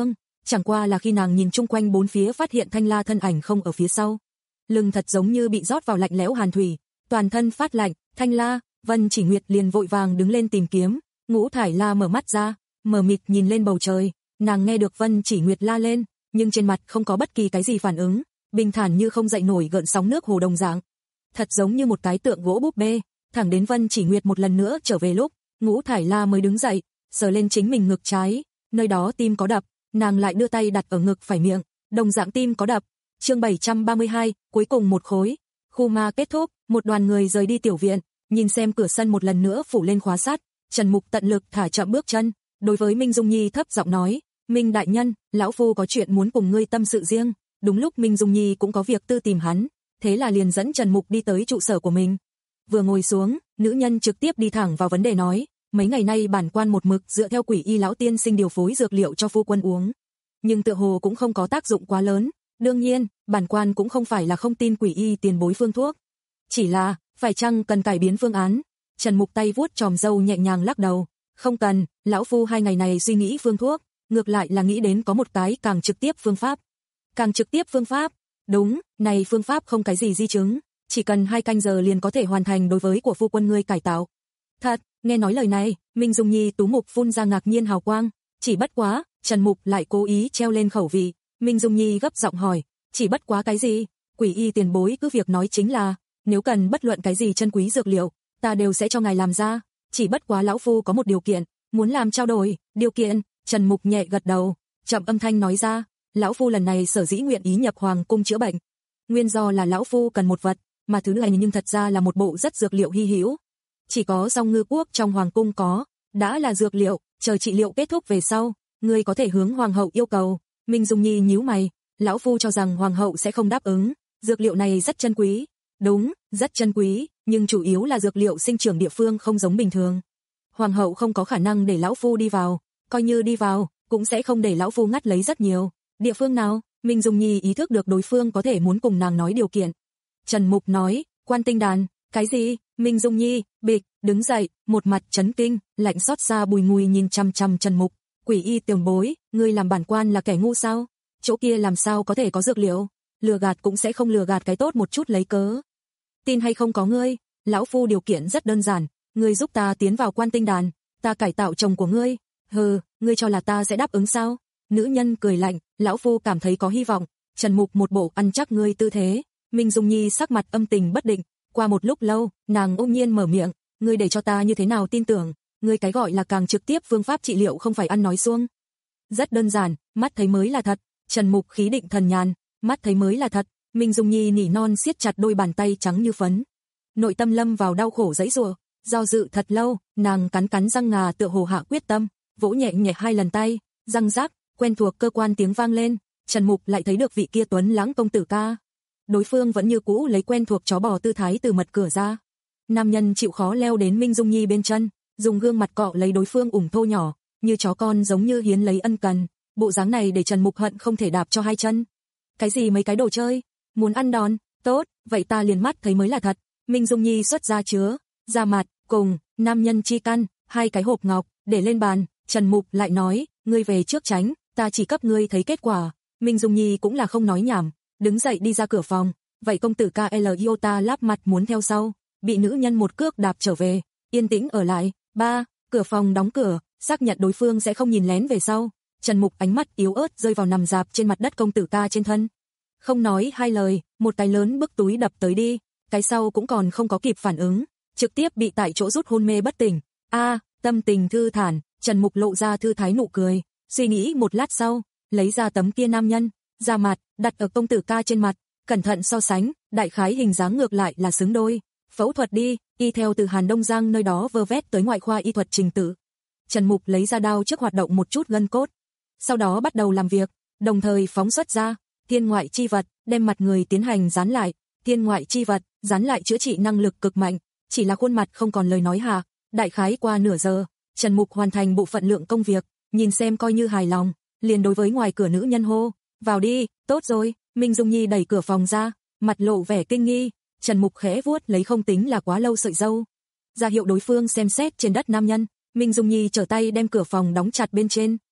chẳng qua là khi nàng nhìn chung quanh bốn phía phát hiện Thanh La thân ảnh không ở phía sau. Lưng thật giống như bị rót vào lạnh lẽo hàn thủy, toàn thân phát lạnh. Thanh La, Vân Chỉ Nguyệt liền vội vàng đứng lên tìm kiếm. Ngũ Thải La mở mắt ra, mờ mịt nhìn lên bầu trời, nàng nghe được Vân Chỉ Nguyệt la lên, nhưng trên mặt không có bất kỳ cái gì phản ứng, bình thản như không dậy nổi gợn sóng nước hồ đồng dạng. Thật giống như một cái tượng gỗ búp bê, thẳng đến Vân Chỉ Nguyệt một lần nữa trở về lúc, Ngũ Thải La mới đứng dậy, sờ lên chính mình ngực trái, nơi đó tim có đập, nàng lại đưa tay đặt ở ngực phải miệng, đồng dạng tim có đập. Chương bảy trăm ba mươi hai, cuối cùng một khối. Khu ma kết thúc, một đoàn người rời đi tiểu viện, nhìn xem cửa sân một lần nữa phủ lên khóa sắt, Trần Mục tận lực thả chậm bước chân, đối với Minh Dung Nhi thấp giọng nói, "Minh đại nhân, lão phu có chuyện muốn cùng ngươi tâm sự riêng." Đúng lúc Minh Dung Nhi cũng có việc tư tìm hắn, thế là liền dẫn Trần Mục đi tới trụ sở của mình. Vừa ngồi xuống, nữ nhân trực tiếp đi thẳng vào vấn đề nói, mấy ngày nay bản quan một mực dựa theo Quỷ Y lão tiên sinh điều phối dược liệu cho phu quân uống, nhưng tựa hồ cũng không có tác dụng quá lớn. Đương nhiên, bản quan cũng không phải là không tin Quỷ Y tiền bối phương thuốc, chỉ là phải chăng cần cải biến phương án. Trần Mục tay vuốt chòm râu nhẹ nhàng lắc đầu, không cần, lão phu hai ngày này suy nghĩ phương thuốc, ngược lại là nghĩ đến có một cái càng trực tiếp phương pháp. Càng trực tiếp phương pháp? Đúng, này phương pháp không cái gì di chứng, chỉ cần hai canh giờ liền có thể hoàn thành đối với của phu quân ngươi cải tạo. Thật, nghe nói lời này, Minh Dung Nhi tú mục phun ra ngạc nhiên hào quang, chỉ bất quá, Trần Mục lại cố ý treo lên khẩu vị. Minh Dung Nhi gấp giọng hỏi, chỉ bất quá cái gì? Quỷ Y tiền bối cứ việc nói chính là, nếu cần bất luận cái gì chân quý dược liệu, ta đều sẽ cho ngài làm ra, chỉ bất quá lão phu có một điều kiện, muốn làm trao đổi. Điều kiện? Trần Mục nhẹ gật đầu, chậm âm thanh nói ra, lão phu lần này sở dĩ nguyện ý nhập hoàng cung chữa bệnh, nguyên do là lão phu cần một vật, mà thứ này nhưng thật ra là một bộ rất dược liệu hy hữu, chỉ có Song Ngư quốc trong hoàng cung có, đã là dược liệu, chờ trị liệu kết thúc về sau, ngươi có thể hướng hoàng hậu yêu cầu. Minh Dung Nhi nhíu mày, lão phu cho rằng hoàng hậu sẽ không đáp ứng, dược liệu này rất chân quý. Đúng, rất chân quý, nhưng chủ yếu là dược liệu sinh trưởng địa phương không giống bình thường. Hoàng hậu không có khả năng để lão phu đi vào, coi như đi vào, cũng sẽ không để lão phu ngắt lấy rất nhiều. Địa phương nào? Minh Dung Nhi ý thức được đối phương có thể muốn cùng nàng nói điều kiện. Trần Mục nói, Quan Tinh Đàn. Cái gì? Minh Dung Nhi, bịch, đứng dậy, một mặt chấn kinh, lạnh xót xa bùi ngùi nhìn chăm chăm Trần Mục. Quỷ Y tiền bối, ngươi làm bản quan là kẻ ngu sao? Chỗ kia làm sao có thể có dược liệu? Lừa gạt cũng sẽ không lừa gạt cái tốt một chút lấy cớ. Tin hay không có ngươi, lão phu điều kiện rất đơn giản, ngươi giúp ta tiến vào Quan Tinh Đàn, ta cải tạo chồng của ngươi. Hừ, ngươi cho là ta sẽ đáp ứng sao? Nữ nhân cười lạnh, lão phu cảm thấy có hy vọng. Trần Mục một bộ ăn chắc ngươi tư thế. Minh Dung Nhi sắc mặt âm tình bất định, qua một lúc lâu, nàng ôm nhiên mở miệng, ngươi để cho ta như thế nào tin tưởng, ngươi cái gọi là càng trực tiếp phương pháp trị liệu không phải ăn nói suông. Rất đơn giản, mắt thấy mới là thật. Trần Mục khí định thần nhàn, mắt thấy mới là thật. Minh Dung Nhi nỉ non siết chặt đôi bàn tay trắng như phấn, nội tâm lâm vào đau khổ giãy giụa, do dự thật lâu, nàng cắn cắn răng ngà tựa hồ hạ quyết tâm, vỗ nhẹ nhẹ hai lần tay, răng rác, quen thuộc cơ quan tiếng vang lên. Trần Mục lại thấy được vị kia tuấn lãng công tử ca, đối phương vẫn như cũ lấy quen thuộc chó bò tư thái từ mật cửa ra. Nam nhân chịu khó leo đến Minh Dung Nhi bên chân, dùng gương mặt cọ lấy đối phương ủng thô nhỏ, như chó con giống như hiến lấy ân cần, bộ dáng này để Trần Mục hận không thể đạp cho hai chân. Cái gì mấy cái đồ chơi, muốn ăn đòn, tốt, vậy ta liền mắt thấy mới là thật. Minh Dung Nhi xuất ra chứa, da mặt, cùng, nam nhân chi căn, hai cái hộp ngọc, để lên bàn. Trần Mục lại nói, ngươi về trước tránh, ta chỉ cấp ngươi thấy kết quả. Minh Dung Nhi cũng là không nói nhảm, đứng dậy đi ra cửa phòng, vậy công tử ca L Iota lắp mặt muốn theo sau, bị nữ nhân một cước đạp trở về, yên tĩnh ở lại. Ba, cửa phòng đóng cửa, xác nhận đối phương sẽ không nhìn lén về sau. Trần Mục ánh mắt yếu ớt rơi vào nằm dạp trên mặt đất công tử ca trên thân. Không nói hai lời, một cái lớn bức túi đập tới đi, cái sau cũng còn không có kịp phản ứng, trực tiếp bị tại chỗ rút hôn mê bất tỉnh. A, à, tâm tình thư thản, Trần Mục lộ ra thư thái nụ cười, suy nghĩ một lát sau, lấy ra tấm kia nam nhân, da mặt, đặt ở công tử ca trên mặt, cẩn thận so sánh, đại khái hình dáng ngược lại là xứng đôi. Phẫu thuật đi, y theo từ Hàn Đông Giang nơi đó vơ vét tới ngoại khoa y thuật trình tự. Trần Mục lấy ra đao trước hoạt động một chút gân cốt, sau đó bắt đầu làm việc, đồng thời phóng xuất ra thiên ngoại chi vật, đem mặt người tiến hành dán lại. Thiên ngoại chi vật, dán lại chữa trị năng lực cực mạnh, chỉ là khuôn mặt không còn lời nói hà. Đại khái qua nửa giờ, Trần Mục hoàn thành bộ phận lượng công việc, nhìn xem coi như hài lòng, liền đối với ngoài cửa nữ nhân hô, vào đi. Tốt rồi. Minh Dung Nhi đẩy cửa phòng ra, mặt lộ vẻ kinh nghi. Trần Mục khẽ vuốt lấy không tính là quá lâu sợi râu, ra hiệu đối phương xem xét trên đất nam nhân. Minh Dung Nhi trở tay đem cửa phòng đóng chặt bên trên.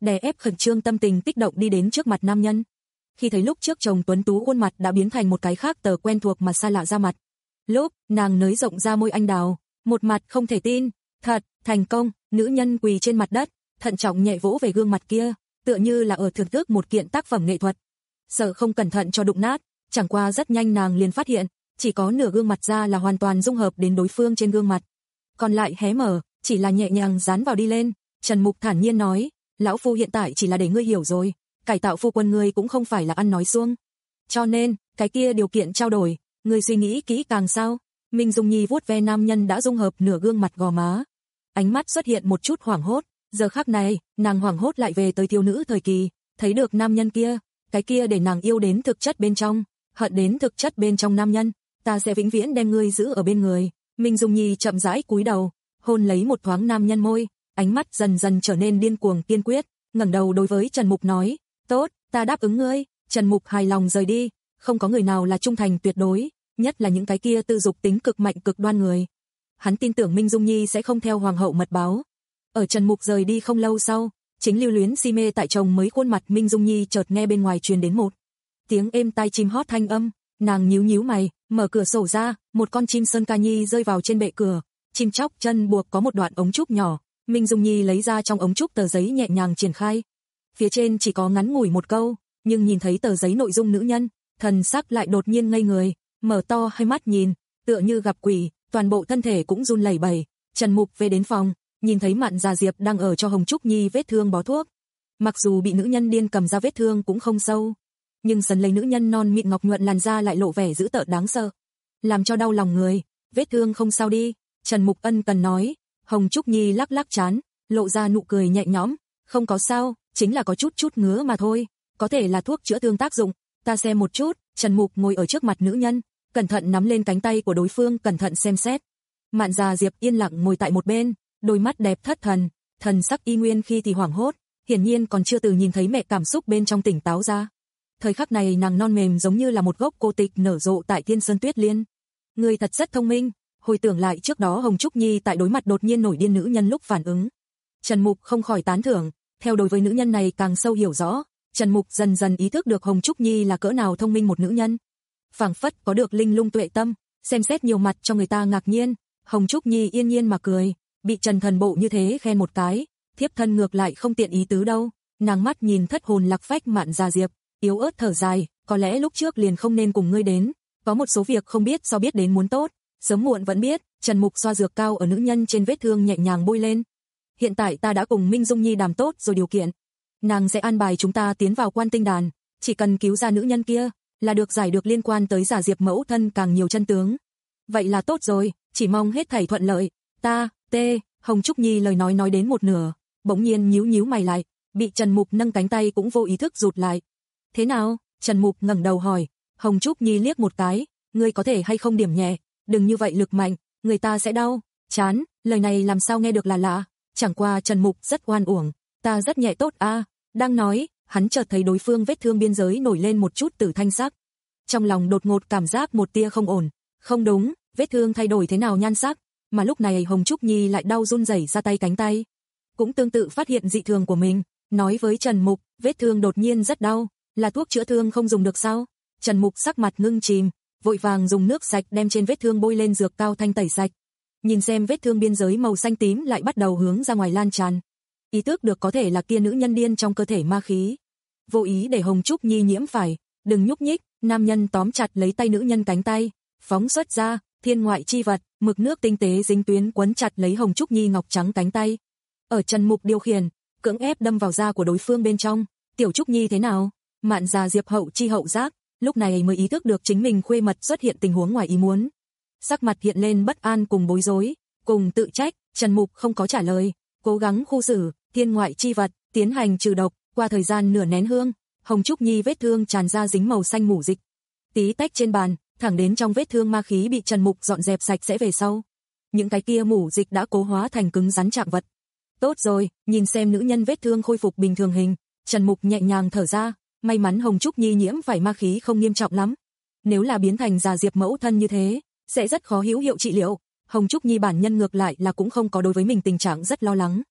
đè ép khẩn trương tâm tình kích động đi đến trước mặt nam nhân. Khi thấy lúc trước chồng tuấn tú khuôn mặt đã biến thành một cái khác tờ quen thuộc mà xa lạ ra mặt. Lúc nàng nới rộng ra môi anh đào, một mặt không thể tin, thật, thành công, nữ nhân quỳ trên mặt đất, thận trọng nhẹ vỗ về gương mặt kia, tựa như là ở thưởng thức một kiện tác phẩm nghệ thuật. Sợ không cẩn thận cho đụng nát, chẳng qua rất nhanh nàng liền phát hiện, chỉ có nửa gương mặt ra là hoàn toàn dung hợp đến đối phương trên gương mặt. Còn lại hé mở, chỉ là nhẹ nhàng dán vào đi lên. Trần Mục thản nhiên nói, lão phu hiện tại chỉ là để ngươi hiểu rồi, cải tạo phu quân ngươi cũng không phải là ăn nói suông. Cho nên, cái kia điều kiện trao đổi, ngươi suy nghĩ kỹ càng sao? Minh Dung Nhi vuốt ve nam nhân đã dung hợp nửa gương mặt gò má. Ánh mắt xuất hiện một chút hoảng hốt, giờ khắc này, nàng hoảng hốt lại về tới thiếu nữ thời kỳ, thấy được nam nhân kia, cái kia để nàng yêu đến thực chất bên trong, hận đến thực chất bên trong nam nhân, ta sẽ vĩnh viễn đem ngươi giữ ở bên người. Minh Dung Nhi chậm rãi cúi đầu, hôn lấy một thoáng nam nhân môi, ánh mắt dần dần trở nên điên cuồng kiên quyết, ngẩng đầu đối với Trần Mục nói, tốt, ta đáp ứng ngươi. Trần Mục hài lòng rời đi, không có người nào là trung thành tuyệt đối, nhất là những cái kia tự dục tính cực mạnh cực đoan người. Hắn tin tưởng Minh Dung Nhi sẽ không theo hoàng hậu mật báo. Ở Trần Mục rời đi không lâu sau, chính lưu luyến si mê tại chồng mới khuôn mặt Minh Dung Nhi chợt nghe bên ngoài truyền đến một tiếng êm tai chim hót thanh âm, nàng nhíu nhíu mày, mở cửa sổ ra, một con chim sơn ca nhi rơi vào trên bệ cửa, chim chóc chân buộc có một đoạn ống trúc nhỏ, Minh Dung Nhi lấy ra trong ống trúc tờ giấy nhẹ nhàng triển khai. Phía trên chỉ có ngắn ngủi một câu, nhưng nhìn thấy tờ giấy nội dung nữ nhân, thần sắc lại đột nhiên ngây người, mở to hai mắt nhìn, tựa như gặp quỷ, toàn bộ thân thể cũng run lẩy bẩy. Trần Mục về đến phòng, nhìn thấy Mạn Già Diệp đang ở cho Hồng Trúc Nhi vết thương bó thuốc. Mặc dù bị nữ nhân điên cầm ra vết thương cũng không sâu, nhưng sấn lấy nữ nhân non mịn ngọc nhuận làn da lại lộ vẻ dữ tợn đáng sợ, làm cho đau lòng người. Vết thương không sao đi, Trần Mục ân cần nói. Hồng Trúc Nhi lắc lắc trán, lộ ra nụ cười nhẹ nhõm, không có sao, chính là có chút chút ngứa mà thôi, có thể là thuốc chữa thương tác dụng, ta xem một chút. Trần Mục ngồi ở trước mặt nữ nhân, cẩn thận nắm lên cánh tay của đối phương, cẩn thận xem xét. Mạn Già Diệp yên lặng ngồi tại một bên, đôi mắt đẹp thất thần, thần sắc y nguyên khi thì hoảng hốt, hiển nhiên còn chưa từ nhìn thấy mẹ cảm xúc bên trong tỉnh táo ra. Thời khắc này nàng non mềm giống như là một gốc cô tịch nở rộ tại Thiên Sơn Tuyết Liên. Người thật rất thông minh. Hồi tưởng lại trước đó Hồng Trúc Nhi tại đối mặt đột nhiên nổi điên nữ nhân lúc phản ứng, Trần Mục không khỏi tán thưởng, theo đối với nữ nhân này càng sâu hiểu rõ, Trần Mục dần dần ý thức được Hồng Trúc Nhi là cỡ nào thông minh một nữ nhân. Phảng phất có được linh lung tuệ tâm, xem xét nhiều mặt cho người ta ngạc nhiên. Hồng Trúc Nhi yên nhiên mà cười, bị Trần Thần Bộ như thế khen một cái, thiếp thân ngược lại không tiện ý tứ đâu. Nàng mắt nhìn thất hồn lạc phách Mạn Già Diệp, yếu ớt thở dài, có lẽ lúc trước liền không nên cùng ngươi đến, có một số việc không biết do biết đến muốn tốt, sớm muộn vẫn biết. Trần Mục xoa dược cao ở nữ nhân trên vết thương nhẹ nhàng bôi lên. Hiện tại ta đã cùng Minh Dung Nhi đàm tốt rồi điều kiện, nàng sẽ an bài chúng ta tiến vào Quan Tinh Đàn, chỉ cần cứu ra nữ nhân kia, là được giải được liên quan tới Giả Diệp mẫu thân càng nhiều chân tướng. Vậy là tốt rồi, chỉ mong hết thảy thuận lợi. Ta, tê, Hồng Trúc Nhi lời nói nói đến một nửa, bỗng nhiên nhíu nhíu mày lại, bị Trần Mục nâng cánh tay cũng vô ý thức rụt lại. Thế nào? Trần Mục ngẩng đầu hỏi. Hồng Trúc Nhi liếc một cái, ngươi có thể hay không điểm nhẹ, đừng như vậy lực mạnh, người ta sẽ đau. Chán, lời này làm sao nghe được là lạ, chẳng qua Trần Mục rất oan uổng, ta rất nhẹ tốt a. À. Đang nói, hắn chợt thấy đối phương vết thương biên giới nổi lên một chút tử thanh sắc. Trong lòng đột ngột cảm giác một tia không ổn, không đúng, vết thương thay đổi thế nào nhan sắc, mà lúc này Hồng Trúc Nhi lại đau run rẩy ra tay cánh tay. Cũng tương tự phát hiện dị thường của mình, nói với Trần Mục, vết thương đột nhiên rất đau, là thuốc chữa thương không dùng được sao? Trần Mục sắc mặt ngưng chìm, vội vàng dùng nước sạch đem trên vết thương bôi lên dược cao thanh tẩy sạch. Nhìn xem vết thương biên giới màu xanh tím lại bắt đầu hướng ra ngoài lan tràn. Ý thức được có thể là kia nữ nhân điên trong cơ thể ma khí. Vô ý để Hồng Trúc Nhi nhiễm phải, đừng nhúc nhích, nam nhân tóm chặt lấy tay nữ nhân cánh tay, phóng xuất ra, thiên ngoại chi vật, mực nước tinh tế dính tuyến quấn chặt lấy Hồng Trúc Nhi ngọc trắng cánh tay. Ở Trần Mục điều khiển, cưỡng ép đâm vào da của đối phương bên trong. Tiểu Trúc Nhi thế nào? Mạn Già Diệp hậu chi hậu giác, lúc này mới ý thức được chính mình khuê mật xuất hiện tình huống ngoài ý muốn. Sắc mặt hiện lên bất an cùng bối rối, cùng tự trách. Trần Mục không có trả lời, cố gắng khu xử, thiên ngoại chi vật, tiến hành trừ độc. Qua thời gian nửa nén hương, Hồng Trúc Nhi vết thương tràn ra dính màu xanh mủ dịch, tí tách trên bàn, thẳng đến trong vết thương ma khí bị Trần Mục dọn dẹp sạch sẽ về sau. Những cái kia mủ dịch đã cố hóa thành cứng rắn trạng vật. Tốt rồi, nhìn xem nữ nhân vết thương khôi phục bình thường hình, Trần Mục nhẹ nhàng thở ra, may mắn Hồng Trúc Nhi nhiễm phải ma khí không nghiêm trọng lắm. Nếu là biến thành Giả Diệp mẫu thân như thế, sẽ rất khó hữu hiệu trị liệu. Hồng Trúc Nhi bản nhân ngược lại là cũng không có đối với mình tình trạng rất lo lắng.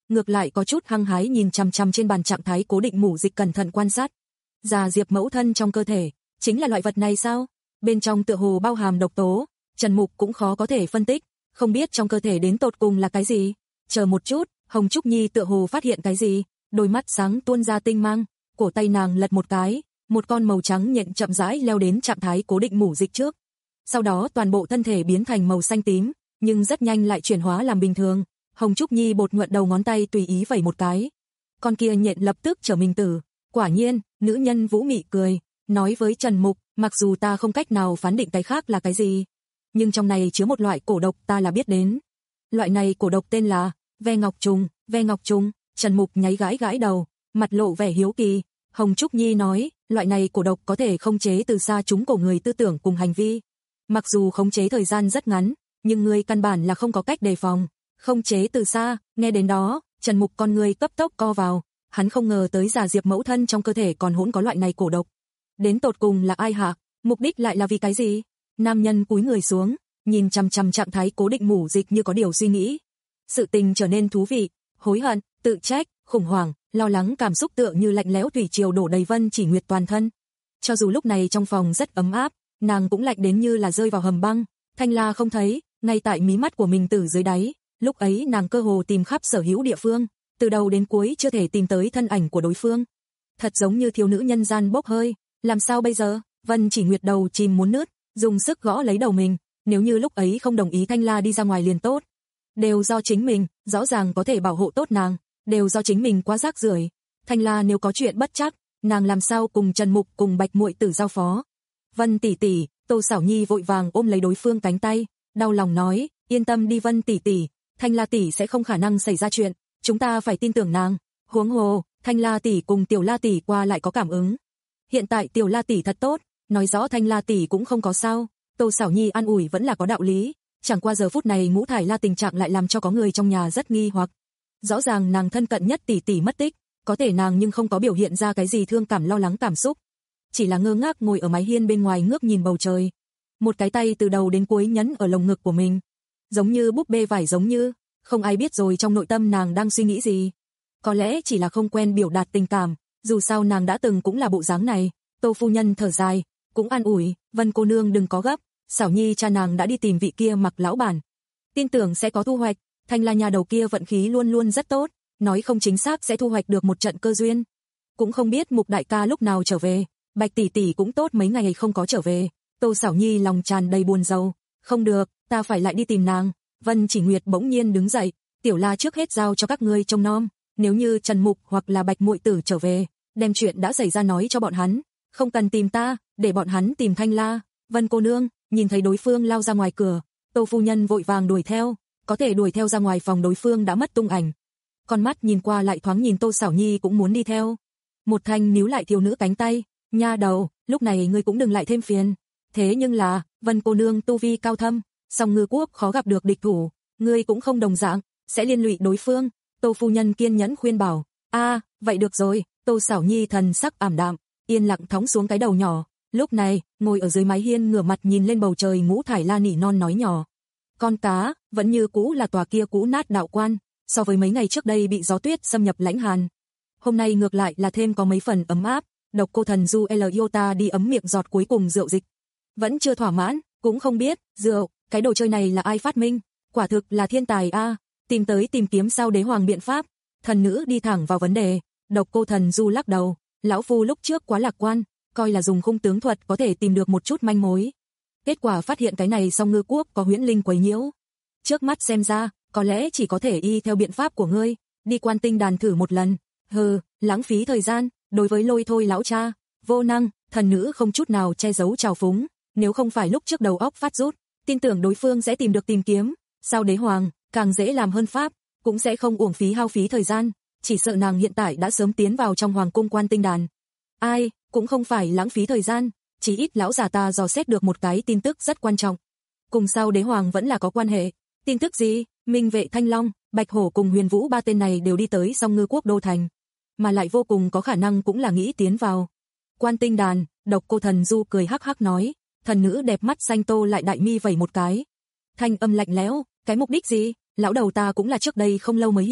ngược lại có chút hăng hái nhìn chằm chằm trên bàn trạng thái cố định mủ dịch cẩn thận quan sát. Già diệp mẫu thân trong cơ thể, chính là loại vật này sao? Bên trong tựa hồ bao hàm độc tố, Trần Mục cũng khó có thể phân tích, không biết trong cơ thể đến tột cùng là cái gì. Chờ một chút, Hồng Trúc Nhi tựa hồ phát hiện cái gì, đôi mắt sáng tuôn ra tinh mang, cổ tay nàng lật một cái, một con màu trắng nhện chậm rãi leo đến trạng thái cố định mủ dịch trước. Sau đó toàn bộ thân thể biến thành màu xanh tím, nhưng rất nhanh lại chuyển hóa làm bình thường. Hồng Trúc Nhi bột nhuận đầu ngón tay tùy ý vẩy một cái. Con kia nhện lập tức trở mình tử. Quả nhiên, nữ nhân Vũ Mị cười, nói với Trần Mục, mặc dù ta không cách nào phán định cái khác là cái gì, nhưng trong này chứa một loại cổ độc ta là biết đến. Loại này cổ độc tên là ve ngọc trùng, ve ngọc trùng. Trần Mục nháy gãi gãi đầu, mặt lộ vẻ hiếu kỳ. Hồng Trúc Nhi nói, loại này cổ độc có thể khống chế từ xa chúng cổ người tư tưởng cùng hành vi. Mặc dù khống chế thời gian rất ngắn, nhưng người căn bản là không có cách đề phòng. Khống chế từ xa, nghe đến đó, Trần Mục con người cấp tốc co vào. Hắn không ngờ tới Già Diệp mẫu thân trong cơ thể còn hỗn có loại này cổ độc. Đến tột cùng là ai hả? Mục đích lại là vì cái gì? Nam nhân cúi người xuống, nhìn chằm chằm trạng thái cố định mủ dịch như có điều suy nghĩ. Sự tình trở nên thú vị, hối hận, tự trách, khủng hoảng, lo lắng cảm xúc tựa như lạnh lẽo thủy triều đổ đầy Vân Chỉ Nguyệt toàn thân. Cho dù lúc này trong phòng rất ấm áp, nàng cũng lạnh đến như là rơi vào hầm băng. Thanh La không thấy, ngay tại mí mắt của mình từ dưới đáy, lúc ấy nàng cơ hồ tìm khắp sở hữu địa phương, từ đầu đến cuối chưa thể tìm tới thân ảnh của đối phương. Thật giống như thiếu nữ nhân gian bốc hơi, làm sao bây giờ? Vân Chỉ Nguyệt đầu chìm muốn nứt, dùng sức gõ lấy đầu mình, nếu như lúc ấy không đồng ý Thanh La đi ra ngoài liền tốt. Đều do chính mình, rõ ràng có thể bảo hộ tốt nàng, đều do chính mình quá rác rưởi. Thanh La nếu có chuyện bất trắc, nàng làm sao cùng Trần Mục cùng Bạch Muội Tử giao phó? Vân tỷ tỷ, Tô Sảo Nhi vội vàng ôm lấy đối phương cánh tay, đau lòng nói, yên tâm đi Vân tỷ tỷ, Thanh La tỷ sẽ không khả năng xảy ra chuyện, chúng ta phải tin tưởng nàng. Huống hồ, Thanh La tỷ cùng Tiểu La tỷ qua lại có cảm ứng. Hiện tại Tiểu La tỷ thật tốt, nói rõ Thanh La tỷ cũng không có sao. Tô Sảo Nhi an ủi vẫn là có đạo lý, chẳng qua giờ phút này Ngũ Thải La tình trạng lại làm cho có người trong nhà rất nghi hoặc. Rõ ràng nàng thân cận nhất tỷ tỷ mất tích, có thể nàng nhưng không có biểu hiện ra cái gì thương cảm lo lắng cảm xúc, chỉ là ngơ ngác ngồi ở mái hiên bên ngoài ngước nhìn bầu trời, một cái tay từ đầu đến cuối nhấn ở lồng ngực của mình, giống như búp bê vải giống như, không ai biết rồi trong nội tâm nàng đang suy nghĩ gì. Có lẽ chỉ là không quen biểu đạt tình cảm, dù sao nàng đã từng cũng là bộ dáng này. Tô phu nhân thở dài, cũng an ủi, Vân cô nương đừng có gấp, Sảo Nhi cha nàng đã đi tìm vị kia Mặc lão bản, tin tưởng sẽ có thu hoạch. Thanh La nhà đầu kia vận khí luôn luôn rất tốt, nói không chính xác sẽ thu hoạch được một trận cơ duyên. Cũng không biết Mục đại ca lúc nào trở về, Bạch tỷ tỷ cũng tốt mấy ngày không có trở về. Tô Sảo Nhi lòng tràn đầy buồn rầu, không được, ta phải lại đi tìm nàng. Vân Chỉ Nguyệt bỗng nhiên đứng dậy, Tiểu La trước hết giao cho các ngươi trông nom, nếu như Trần Mục hoặc là Bạch Muội Tử trở về, đem chuyện đã xảy ra nói cho bọn hắn, không cần tìm ta, để bọn hắn tìm Thanh La. Vân cô nương, nhìn thấy đối phương lao ra ngoài cửa, Tô phu nhân vội vàng đuổi theo, có thể đuổi theo ra ngoài phòng đối phương đã mất tung ảnh. Con mắt nhìn qua lại thoáng nhìn Tô Sảo Nhi cũng muốn đi theo. Một Thanh níu lại thiếu nữ cánh tay, nha đầu, lúc này ngươi cũng đừng lại thêm phiền. Thế nhưng là, Vân cô nương tu vi cao thâm, song Ngư quốc khó gặp được địch thủ, ngươi cũng không đồng dạng, sẽ liên lụy đối phương. Tô phu nhân kiên nhẫn khuyên bảo. A, vậy được rồi. Tô Sảo Nhi thần sắc ảm đạm, yên lặng thõng xuống cái đầu nhỏ. Lúc này, ngồi ở dưới mái hiên ngửa mặt nhìn lên bầu trời, Ngũ Thải La nỉ non nói nhỏ. Con cá, vẫn như cũ là tòa kia cũ nát đạo quan, so với mấy ngày trước đây bị gió tuyết xâm nhập lãnh hàn. Hôm nay ngược lại là thêm có mấy phần ấm áp, Độc Cô Thần Du L Iota đi ấm miệng giọt cuối cùng rượu dịch. Vẫn chưa thỏa mãn, cũng không biết, rượu, cái đồ chơi này là ai phát minh, quả thực là thiên tài a, tìm tới tìm kiếm sao đế hoàng biện pháp. Thần nữ đi thẳng vào vấn đề, Độc Cô Thần Du lắc đầu, lão phu lúc trước quá lạc quan, coi là dùng khung tướng thuật có thể tìm được một chút manh mối. Kết quả phát hiện cái này song Ngư quốc có huyễn linh quấy nhiễu. Trước mắt xem ra, có lẽ chỉ có thể y theo biện pháp của ngươi, đi Quan Tinh đàn thử một lần. Hừ, lãng phí thời gian, đối với Lôi Thôi lão cha, vô năng. Thần nữ không chút nào che giấu trào phúng, nếu không phải lúc trước đầu óc phát rút, tin tưởng đối phương sẽ tìm được tìm kiếm, sao đế hoàng, càng dễ làm hơn pháp, cũng sẽ không uổng phí hao phí thời gian, chỉ sợ nàng hiện tại đã sớm tiến vào trong hoàng cung Quan Tinh đàn. Ai, cũng không phải lãng phí thời gian, chỉ ít lão già ta dò xét được một cái tin tức rất quan trọng. Cùng sao đế hoàng vẫn là có quan hệ. Tin tức gì? Minh Vệ Thanh Long, Bạch Hổ cùng Huyền Vũ ba tên này đều đi tới song Ngư quốc đô thành, mà lại vô cùng có khả năng cũng là nghĩ tiến vào Quan Tinh đàn. Độc Cô Thần Du cười hắc hắc nói, thần nữ đẹp mắt xanh tô lại đại mi vẩy một cái, thanh âm lạnh lẽo, cái mục đích gì? Lão đầu ta cũng là trước đây không lâu mới hiểu,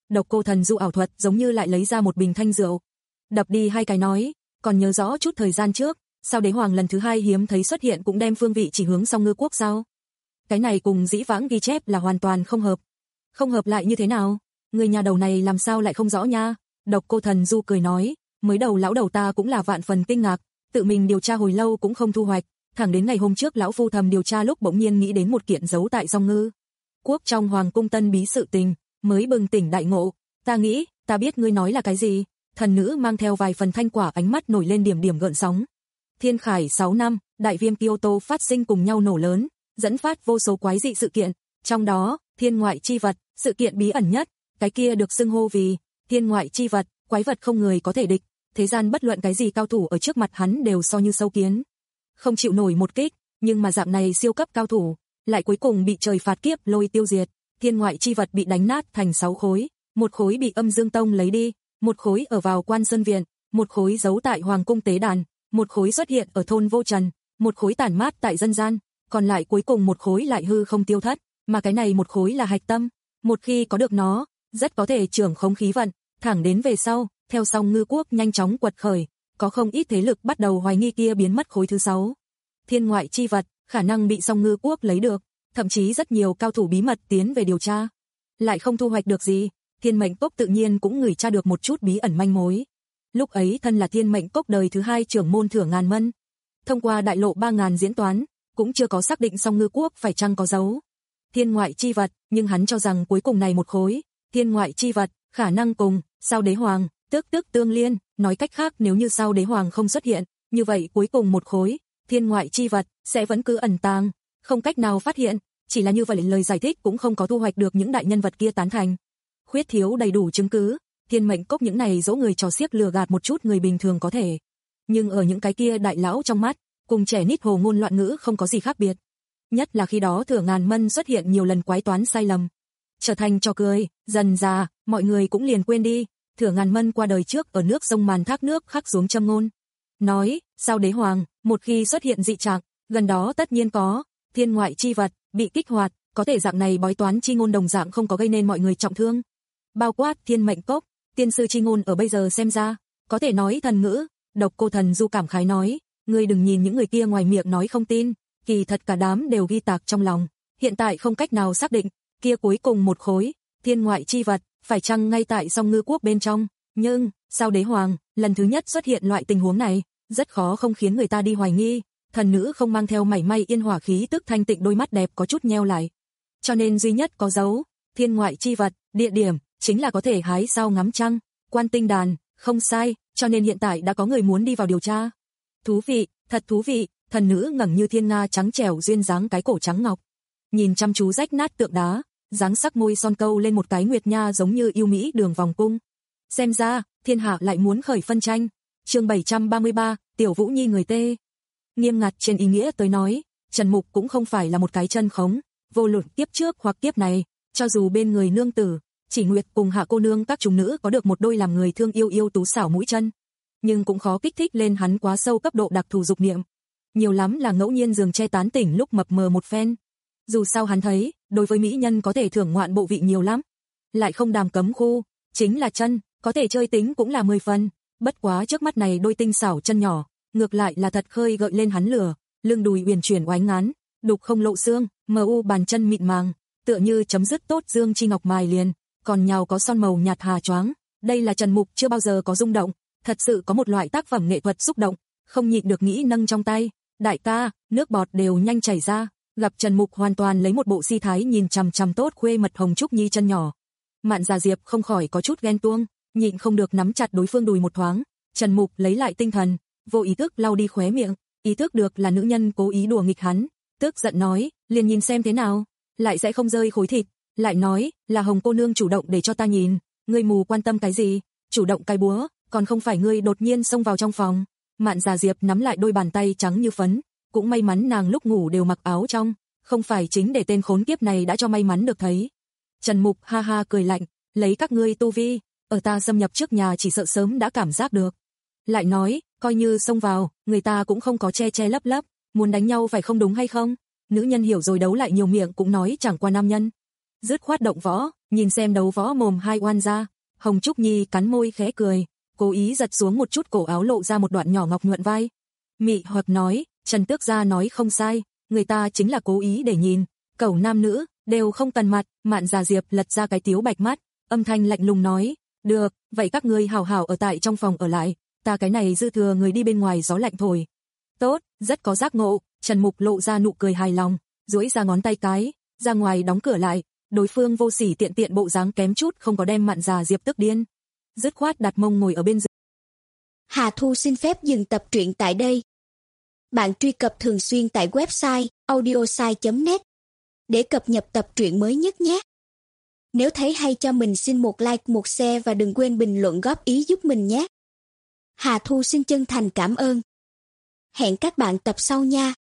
Độc Cô Thần Du ảo thuật giống như lại lấy ra một bình thanh rượu, đập đi hai cái nói, còn nhớ rõ chút thời gian trước, sao Đế Hoàng lần thứ hai hiếm thấy xuất hiện cũng đem phương vị chỉ hướng Song Ngư Quốc sao? Cái này cùng dĩ vãng ghi chép là hoàn toàn không hợp. Không hợp lại như thế nào? Người nhà đầu này làm sao lại không rõ nha? Độc Cô Thần Du cười nói, mới đầu lão đầu ta cũng là vạn phần kinh ngạc, tự mình điều tra hồi lâu cũng không thu hoạch, thẳng đến ngày hôm trước lão phu thầm điều tra lúc bỗng nhiên nghĩ đến một kiện giấu tại Song Ngư Quốc trong hoàng cung tân bí sự tình, mới bừng tỉnh đại ngộ, ta nghĩ, ta biết ngươi nói là cái gì. Thần nữ mang theo vài phần thanh quả, ánh mắt nổi lên điểm điểm gợn sóng. Thiên Khải sáu năm, đại viêm Kyoto phát sinh cùng nhau nổ lớn, dẫn phát vô số quái dị sự kiện, trong đó, thiên ngoại chi vật, sự kiện bí ẩn nhất, cái kia được xưng hô vì thiên ngoại chi vật, quái vật không người có thể địch, thế gian bất luận cái gì cao thủ ở trước mặt hắn đều so như sâu kiến, không chịu nổi một kích, nhưng mà dạng này siêu cấp cao thủ, lại cuối cùng bị trời phạt kiếp lôi tiêu diệt, thiên ngoại chi vật bị đánh nát thành sáu khối, một khối bị Âm Dương Tông lấy đi, một khối ở vào Quan Sơn Viện, một khối giấu tại Hoàng cung tế đàn, một khối xuất hiện ở thôn Vô Trần, một khối tản mát tại dân gian, còn lại cuối cùng một khối lại hư không tiêu thất, mà cái này một khối là hạch tâm, một khi có được nó, rất có thể trưởng khống khí vận, thẳng đến về sau, theo Song Ngư Quốc nhanh chóng quật khởi, có không ít thế lực bắt đầu hoài nghi kia biến mất khối thứ sáu. Thiên ngoại chi vật, khả năng bị Song Ngư Quốc lấy được, thậm chí rất nhiều cao thủ bí mật tiến về điều tra, lại không thu hoạch được gì. Thiên Mệnh Cốc tự nhiên cũng ngửi tra được một chút bí ẩn manh mối. Lúc ấy thân là Thiên Mệnh Cốc đời thứ hai trưởng môn Thửa Ngàn Mân, thông qua đại lộ ba ngàn diễn toán, cũng chưa có xác định Song Ngư Quốc phải chăng có dấu thiên ngoại chi vật, nhưng hắn cho rằng cuối cùng này một khối thiên ngoại chi vật khả năng cùng Sao Đế Hoàng tức tức tương liên, nói cách khác nếu như Sao Đế Hoàng không xuất hiện, như vậy cuối cùng một khối thiên ngoại chi vật sẽ vẫn cứ ẩn tàng, không cách nào phát hiện, chỉ là như vậy lời giải thích cũng không có thu hoạch được những đại nhân vật kia tán thành. Khuyết thiếu đầy đủ chứng cứ, Thiên Mệnh Cốc những này dỗ người trò xiếc lừa gạt một chút người bình thường có thể, nhưng ở những cái kia đại lão trong mắt, cùng trẻ nít hồ ngôn loạn ngữ không có gì khác biệt. Nhất là khi đó Thửa Ngàn Mân xuất hiện nhiều lần quái toán sai lầm, trở thành trò cười, dần dà, mọi người cũng liền quên đi. Thửa Ngàn Mân qua đời trước ở nước sông màn thác nước khắc xuống châm ngôn, nói, Sao Đế Hoàng, một khi xuất hiện dị trạng, gần đó tất nhiên có thiên ngoại chi vật bị kích hoạt, có thể dạng này bói toán chi ngôn đồng dạng không có gây nên mọi người trọng thương. Bao quát Thiên Mệnh Cốc, tiên sư chi ngôn ở bây giờ xem ra, có thể nói thần ngữ. Độc Cô Thần Du cảm khái nói, ngươi đừng nhìn những người kia ngoài miệng nói không tin, kỳ thật cả đám đều ghi tạc trong lòng, hiện tại không cách nào xác định, kia cuối cùng một khối thiên ngoại chi vật phải chăng ngay tại Song Ngư Quốc bên trong, nhưng Sao Đế Hoàng lần thứ nhất xuất hiện loại tình huống này, rất khó không khiến người ta đi hoài nghi. Thần nữ không mang theo mảy may yên hỏa khí tức thanh tịnh, đôi mắt đẹp có chút nheo lại, cho nên duy nhất có dấu thiên ngoại chi vật địa điểm chính là có thể hái sao ngắm trăng, Quan Tinh Đàn, không sai, cho nên hiện tại đã có người muốn đi vào điều tra. Thú vị, thật thú vị. Thần nữ ngẩng như thiên nga trắng trẻo duyên dáng cái cổ trắng ngọc, nhìn chăm chú rách nát tượng đá, dáng sắc môi son câu lên một cái nguyệt nha giống như yêu mỹ đường vòng cung. Xem ra, thiên hạ lại muốn khởi phân tranh. Chương bảy trăm ba mươi ba, Tiểu Vũ Nhi người tê. Nghiêm ngặt trên ý nghĩa tới nói, Trần Mục cũng không phải là một cái chân khống, vô luận kiếp trước hoặc kiếp này, cho dù bên người nương tử, Chỉ Nguyệt cùng Hạ cô nương các chúng nữ có được một đôi làm người thương yêu yêu tú xảo mũi chân, nhưng cũng khó kích thích lên hắn quá sâu cấp độ đặc thù dục niệm. Nhiều lắm là ngẫu nhiên giường che tán tỉnh lúc mập mờ một phen. Dù sao hắn thấy, đối với mỹ nhân có thể thưởng ngoạn bộ vị nhiều lắm, lại không đàm cấm khu, chính là chân, có thể chơi tính cũng là mười phần. Bất quá trước mắt này đôi tinh xảo chân nhỏ, ngược lại là thật khơi gợi lên hắn lửa, lưng đùi uyển chuyển oánh ngán, đục không lộ xương, mờ u bàn chân mịn màng, tựa như chấm dứt tốt dương chi ngọc mài liền, còn nhào có son màu nhạt hà choáng. Đây là Trần Mục chưa bao giờ có rung động, thật sự có một loại tác phẩm nghệ thuật xúc động, không nhịn được nghĩ nâng trong tay. Đại ca, nước bọt đều nhanh chảy ra, gặp Trần Mục hoàn toàn lấy một bộ si thái nhìn chằm chằm tốt khuê mật Hồng Trúc Nhi chân nhỏ. Mạn Già Diệp không khỏi có chút ghen tuông, nhịn không được nắm chặt đối phương đùi một thoáng. Trần Mục lấy lại tinh thần, vô ý thức lau đi khóe miệng, ý thức được là nữ nhân cố ý đùa nghịch hắn, tức giận nói, liền nhìn xem thế nào, lại sẽ không rơi khối thịt, lại nói, là Hồng cô nương chủ động để cho ta nhìn, ngươi mù quan tâm cái gì, chủ động cái búa, còn không phải ngươi đột nhiên xông vào trong phòng. Mạn Già Diệp nắm lại đôi bàn tay trắng như phấn, cũng may mắn nàng lúc ngủ đều mặc áo trong, không phải chính để tên khốn kiếp này đã cho may mắn được thấy. Trần Mục ha ha cười lạnh, lấy các ngươi tu vi, ở ta xâm nhập trước nhà chỉ sợ sớm đã cảm giác được. Lại nói, coi như xông vào, người ta cũng không có che che lấp lấp, muốn đánh nhau phải không đúng hay không? Nữ nhân hiểu rồi đấu lại nhiều miệng cũng nói chẳng qua nam nhân. dứt khoát động võ, nhìn xem đấu võ mồm hai oan ra. Hồng Trúc Nhi cắn môi khẽ cười, cố ý giật xuống một chút cổ áo lộ ra một đoạn nhỏ ngọc nhuận vai. Mị hoặc nói, Trần Tước gia nói không sai, người ta chính là cố ý để nhìn, cẩu nam nữ đều không cần mặt. Mạn Già Diệp lật ra cái tiếu bạch mắt, âm thanh lạnh lùng nói, được, vậy các ngươi hào hào ở tại trong phòng ở lại, ta cái này dư thừa người đi bên ngoài gió lạnh thổi. Tốt, rất có giác ngộ. Trần Mục lộ ra nụ cười hài lòng, duỗi ra ngón tay cái, ra ngoài đóng cửa lại. Đối phương vô sỉ tiện tiện bộ dáng kém chút không có đem Mạn Già Diệp tức điên. Dứt khoát đặt mông ngồi ở bên giường. Hà Thu xin phép dừng tập truyện tại đây. Bạn truy cập thường xuyên tại website audiosai chấm net để cập nhật tập truyện mới nhất nhé. Nếu thấy hay cho mình xin một like, một share và đừng quên bình luận góp ý giúp mình nhé. Hà Thu xin chân thành cảm ơn. Hẹn các bạn tập sau nha.